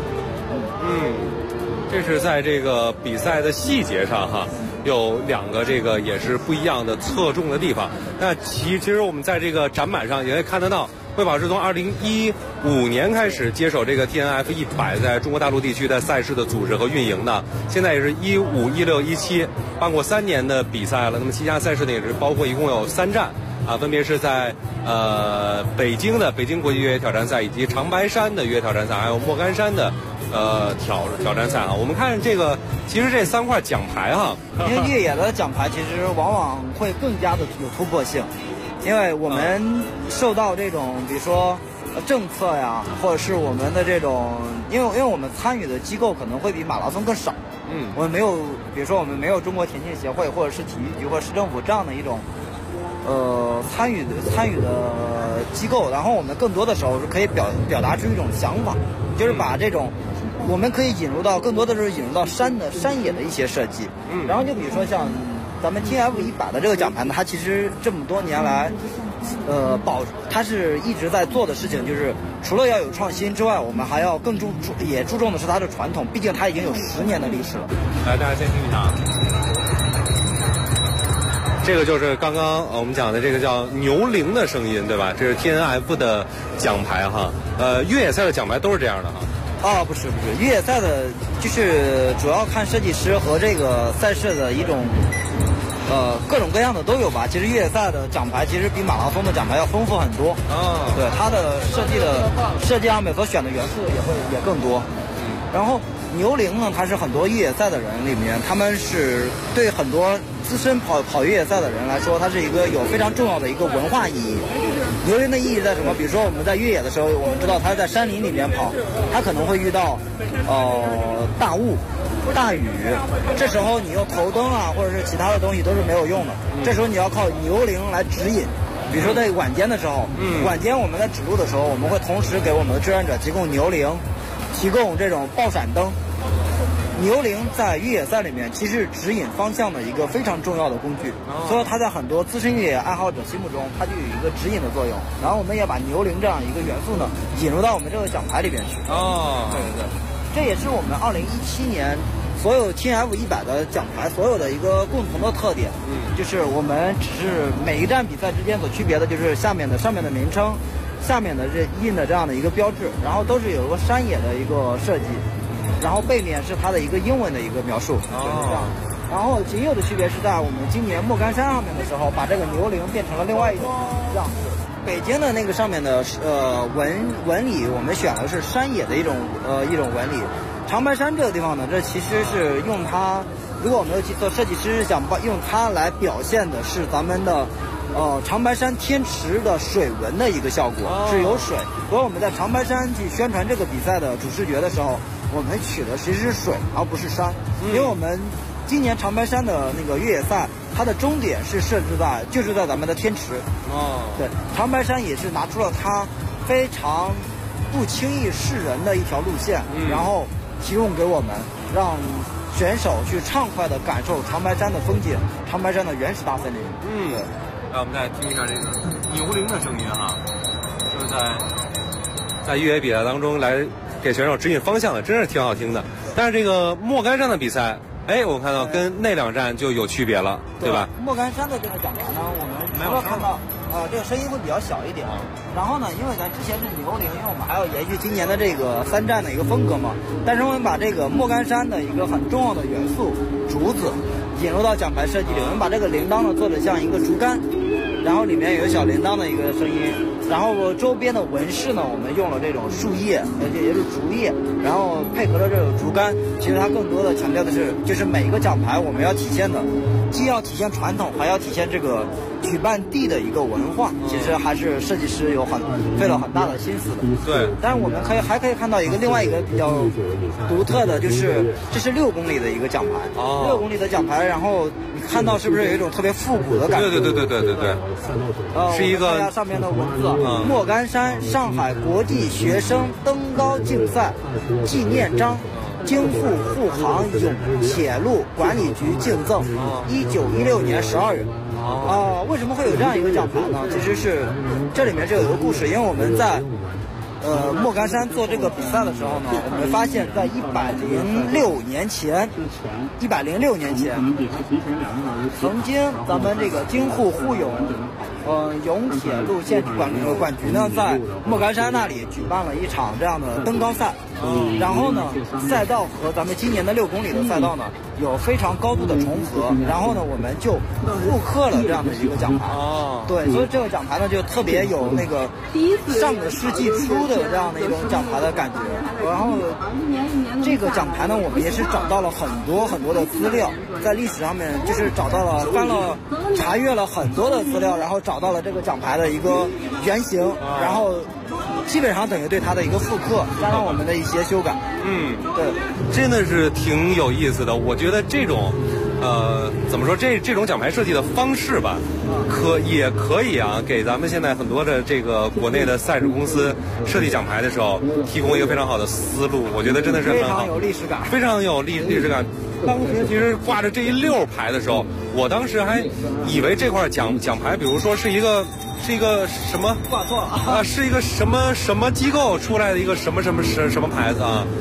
这是在这个比赛的细节上哈，有两个这个也是不一样的侧重的地方。那其实我们在这个展板上也可以看得到，惠跑是从2015年开始接手这个 TNF100在中国大陆地区的赛事的组织和运营的，现在也是15、16、17办过3年的比赛了。那么旗下赛事呢也是包括一共有3站分别是在北京的北京国际越野挑战赛，以及长白山的越野挑战赛，还有莫干山的挑战赛啊。我们看这个，其实这3块奖牌哈， 因为越野的奖牌其实往往会更加的有突破性，因为我们受到这种比如说政策呀，或者是我们的这种，因为我们参与的机构可能会比马拉松更少。我们没有，比如说我们没有中国田径协会或者是体育局或者市政府这样的一种参与的机构，然后我们更多的时候是可以表达出一种想法，就是把这种我们可以更多的是引入到山野的一些设计。然后就比如说像咱们 TNF100的这个奖牌呢，它其实这么多年来它是一直在做的事情，就是除了要有创新之外，我们还要更注重的是它的传统，毕竟它已经有10年的历史了。 来，大家先听一下。 这个就是刚刚我们讲的这个叫牛铃的声音，对吧？这是 TNF 的奖牌哈。越野赛的奖牌都是这样的哈。 不是，越野赛的就是主要看设计师和这个赛事的一种各种各样的都有吧。其实越野赛的奖牌其实比马拉松的奖牌要丰富很多。对，它的设计上面所选的元素也更多。然后牛铃呢，它是很多越野赛的人里面，他们是对很多资深跑越野赛的人来说，它是一个有非常重要的一个文化意义。牛铃的意义在什么？比如说我们在越野的时候，我们知道它在山林里面跑，它可能会遇到大雾、大雨，这时候你用头灯啊或者是其他的东西都是没有用的，这时候你要靠牛铃来指引。比如说在晚间的时候，晚间我们在指路的时候，我们会同时给我们的志愿者提供牛铃，提供这种爆闪灯。牛铃在越野赛里面其实指引方向的一个非常重要的工具，所以它在很多资深越野爱好者心目中，它就有一个指引的作用。然后我们也把牛铃这样一个元素呢引入到我们这个奖牌里边去。对，这也是我们2017年所有 TNF 100的奖牌所有的一个共同的特点。就是我们只是每一站比赛之间所区别的就是上面的名称，下面的这印的这样的一个标志，然后都是有一个山野的一个设计。然后背面是它的一个英文的一个描述，就是这样。然后仅有的区别是在我们今年莫干山上面的时候，把这个牛铃变成了另外一种样式。北京的那个上面的纹理，我们选的是山野的一种纹理。长白山这个地方呢，这其实是用它，如果我没有记错，设计师想用它来表现的是咱们的长白山天池的水纹的一个效果，是有水。所以我们在长白山去宣传这个比赛的主视觉的时候，我们取的其实是水而不是山，因为我们今年长白山的那个越野赛，它的终点是就是在咱们的天池。对，长白山也是拿出了它非常不轻易示人的一条路线，然后提供给我们，让选手去畅快地感受长白山的风景，长白山的原始大森林。对。 让我们再听一下这个牛铃的声音哈，就是在越野比赛当中来给选手指引方向的，真是挺好听的。但是这个莫干山的比赛，我看到跟那2站就有区别了，对吧？ 莫干山的这个奖牌呢，我们除了看到这个声音会比较小一点。然后呢，因为咱之前是牛铃，因为我们还要延续今年的这个3站的一个风格嘛。但是我们把这个莫干山的一个很重要的元素竹子引入到奖牌设计里，我们把这个铃铛呢做得像一个竹竿，然后里面有小铃铛的一个声音，然后周边的纹饰呢，我们用了这种树叶，也就是竹叶，然后配合了这种竹竿。其实它更多的强调的是，就是每个奖牌我们要体现的，既要体现传统，还要体现这个举办地的一个文化。其实还是设计师费了很大的心思的。 对。 但是我们还可以看到另外一个比较独特的，就是这是6公里的一个奖牌。6公里的奖牌，然后你看到是不是有一种特别复古的感觉？ 对。是一个上面的文字，莫干山上海国际学生登高竞赛纪念章，京沪沪杭甬铁路管理局敬赠，1916年12月。为什么会有这样一个奖牌呢？其实是这里面是有一个故事，因为我们在莫干山做这个比赛的时候呢，我们发现在106年前，曾经咱们这个京沪沪甬铁路线管局呢，在莫干山那里举办了一场这样的登高赛。然后呢，赛道和咱们今年的6公里的赛道呢有非常高度的重合，然后呢我们就复刻了这样的一个奖牌。对，所以这个奖牌呢就特别有那个上个世纪初的这样的一种奖牌的感觉。然后这个奖牌呢，我们也是找到了很多的资料，在历史上面就是查阅了很多的资料，然后找到了这个奖牌的一个原型，然后基本上等于对它的一个复刻，加上我们的一些修改。对， 真的是挺有意思的。我觉得这种怎么说，这种奖牌设计的方式吧，也可以啊，给咱们现在很多的这个国内的赛事公司设计奖牌的时候，提供一个非常好的思路。我觉得真的是很好， 非常有历史感， 非常有历史感。当时其实挂着这一溜牌的时候，我当时还以为这块奖牌，比如说是一个什么挂错了是一个什么机构出来的一个什么牌子啊。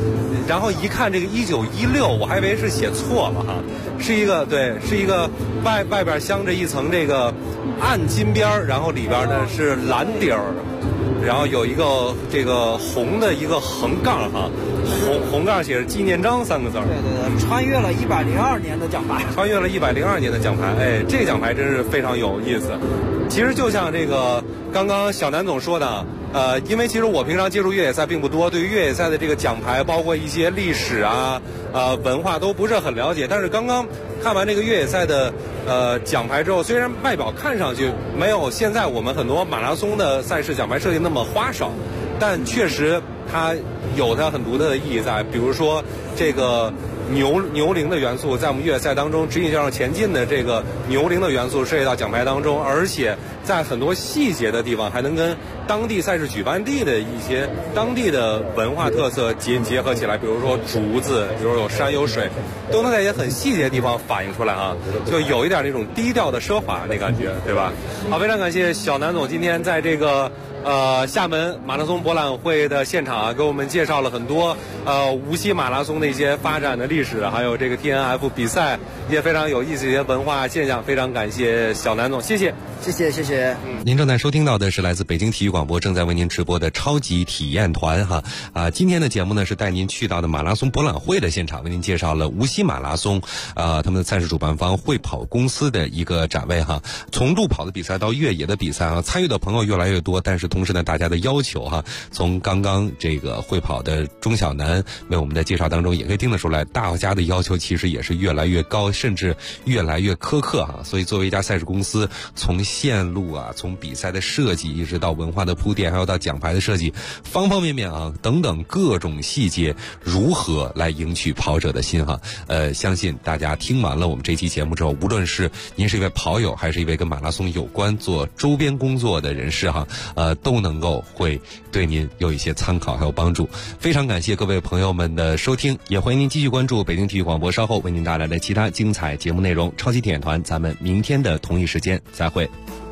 然后一看这个1916，我还以为是写错了哈，是一个外边镶着一层这个暗金边，然后里边呢是蓝底儿，然后有一个这个红的一个横杠哈，红杠写着纪念章3个字。 对，穿越了102年的奖牌。 穿越了102年的奖牌，哎，这奖牌真是非常有意思。其实就像这个刚刚小南总说的，因为其实我平常接触越野赛并不多，对于越野赛的这个奖牌，包括一些历史啊、文化都不是很了解。但是刚刚看完这个越野赛的奖牌之后，虽然外表看上去没有现在我们很多马拉松的赛事奖牌设计那么花哨，但确实它有它很独特的意义在。比如说这个牛铃的元素在我们越野赛当中指引向前进的这个牛铃的元素涉及到奖牌当中，而且在很多细节的地方还能跟当地赛事举办地的一些当地的文化特色结合起来，比如说竹子，比如有山有水，都能在一些很细节的地方反映出来啊，就有一点那种低调的奢华那感觉，对吧？好，非常感谢小南总今天在这个厦门马拉松博览会的现场啊，给我们介绍了很多无锡马拉松的一些发展的历史，还有这个 TNF 比赛一些非常有意思的一些文化现象。非常感谢小南总，谢谢。 您正在收听到的是来自北京体育广播正在为您直播的超级体验团哈今天的节目呢是带您去到的马拉松博览会的现场，为您介绍了无锡马拉松他们的赛事主办方会跑公司的一个展位哈。从路跑的比赛到越野的比赛啊，参与的朋友越来越多，但是同时呢，大家的要求哈，从刚刚这个会跑的钟晓楠为我们的介绍当中也可以听得出来，大家的要求其实也是越来越高，甚至越来越苛刻哈。所以作为一家赛事公司，从线路啊，从比赛的设计，一直到文化的铺垫，还有到奖牌的设计，方方面面啊，等等各种细节，如何来赢取跑者的心哈？相信大家听完了我们这期节目之后，无论是您是一位跑友，还是一位跟马拉松有关做周边工作的人士哈，都能够会对您有一些参考还有帮助。非常感谢各位朋友们的收听，也欢迎您继续关注北京体育广播稍后为您带来的其他精彩节目内容。超级体验团，咱们明天的同一时间再会。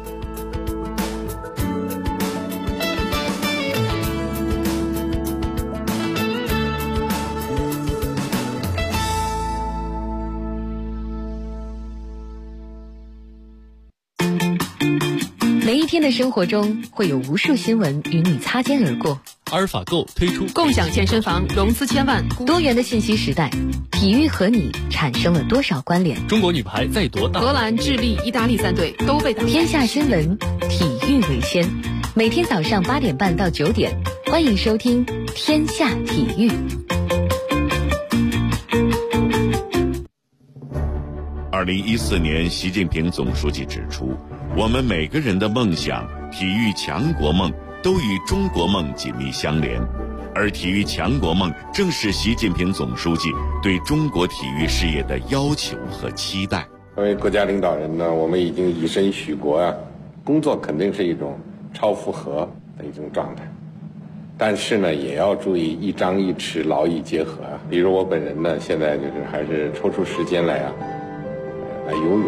每一天的生活中会有无数新闻与你擦肩而过。 阿尔法购推出共享健身房，融资1000万。 多元的信息时代，体育和你产生了多少关联？ 中国女排在夺大， 荷兰、智利、意大利3队都被打。 天下新闻，体育为先。每天早上8点半到9点，欢迎收听《天下体育》。 2014年，习近平总书记指出，我们每个人的梦想、体育强国梦都与中国梦紧密相连，而体育强国梦正是习近平总书记对中国体育事业的要求和期待。 作为国家领导人呢，我们已经以身许国啊，工作肯定是一种超负荷的一种状态，但是呢，也要注意一张一弛，劳逸结合啊。比如我本人呢，现在就是还是抽出时间来游泳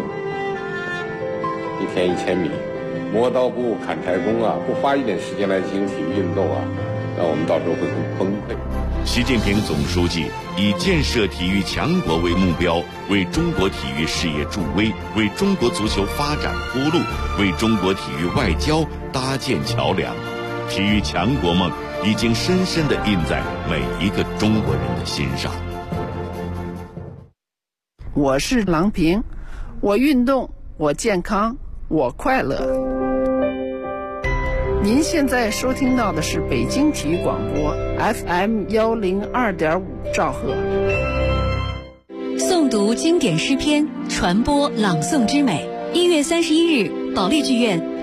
，1天1000米，磨刀不误砍柴工啊，不花一点时间来进行体育运动啊，那我们到时候会很崩溃。 习近平总书记以建设体育强国为目标，为中国体育事业助威，为中国足球发展铺路，为中国体育外交搭建桥梁。体育强国梦已经深深地印在每一个中国人的心上。 我是郎平，我运动，我健康，我快乐。您现在收听到的是北京体育广播 FM 102.5兆赫。 诵读经典诗篇，传播朗诵之美。1月31日，保利剧院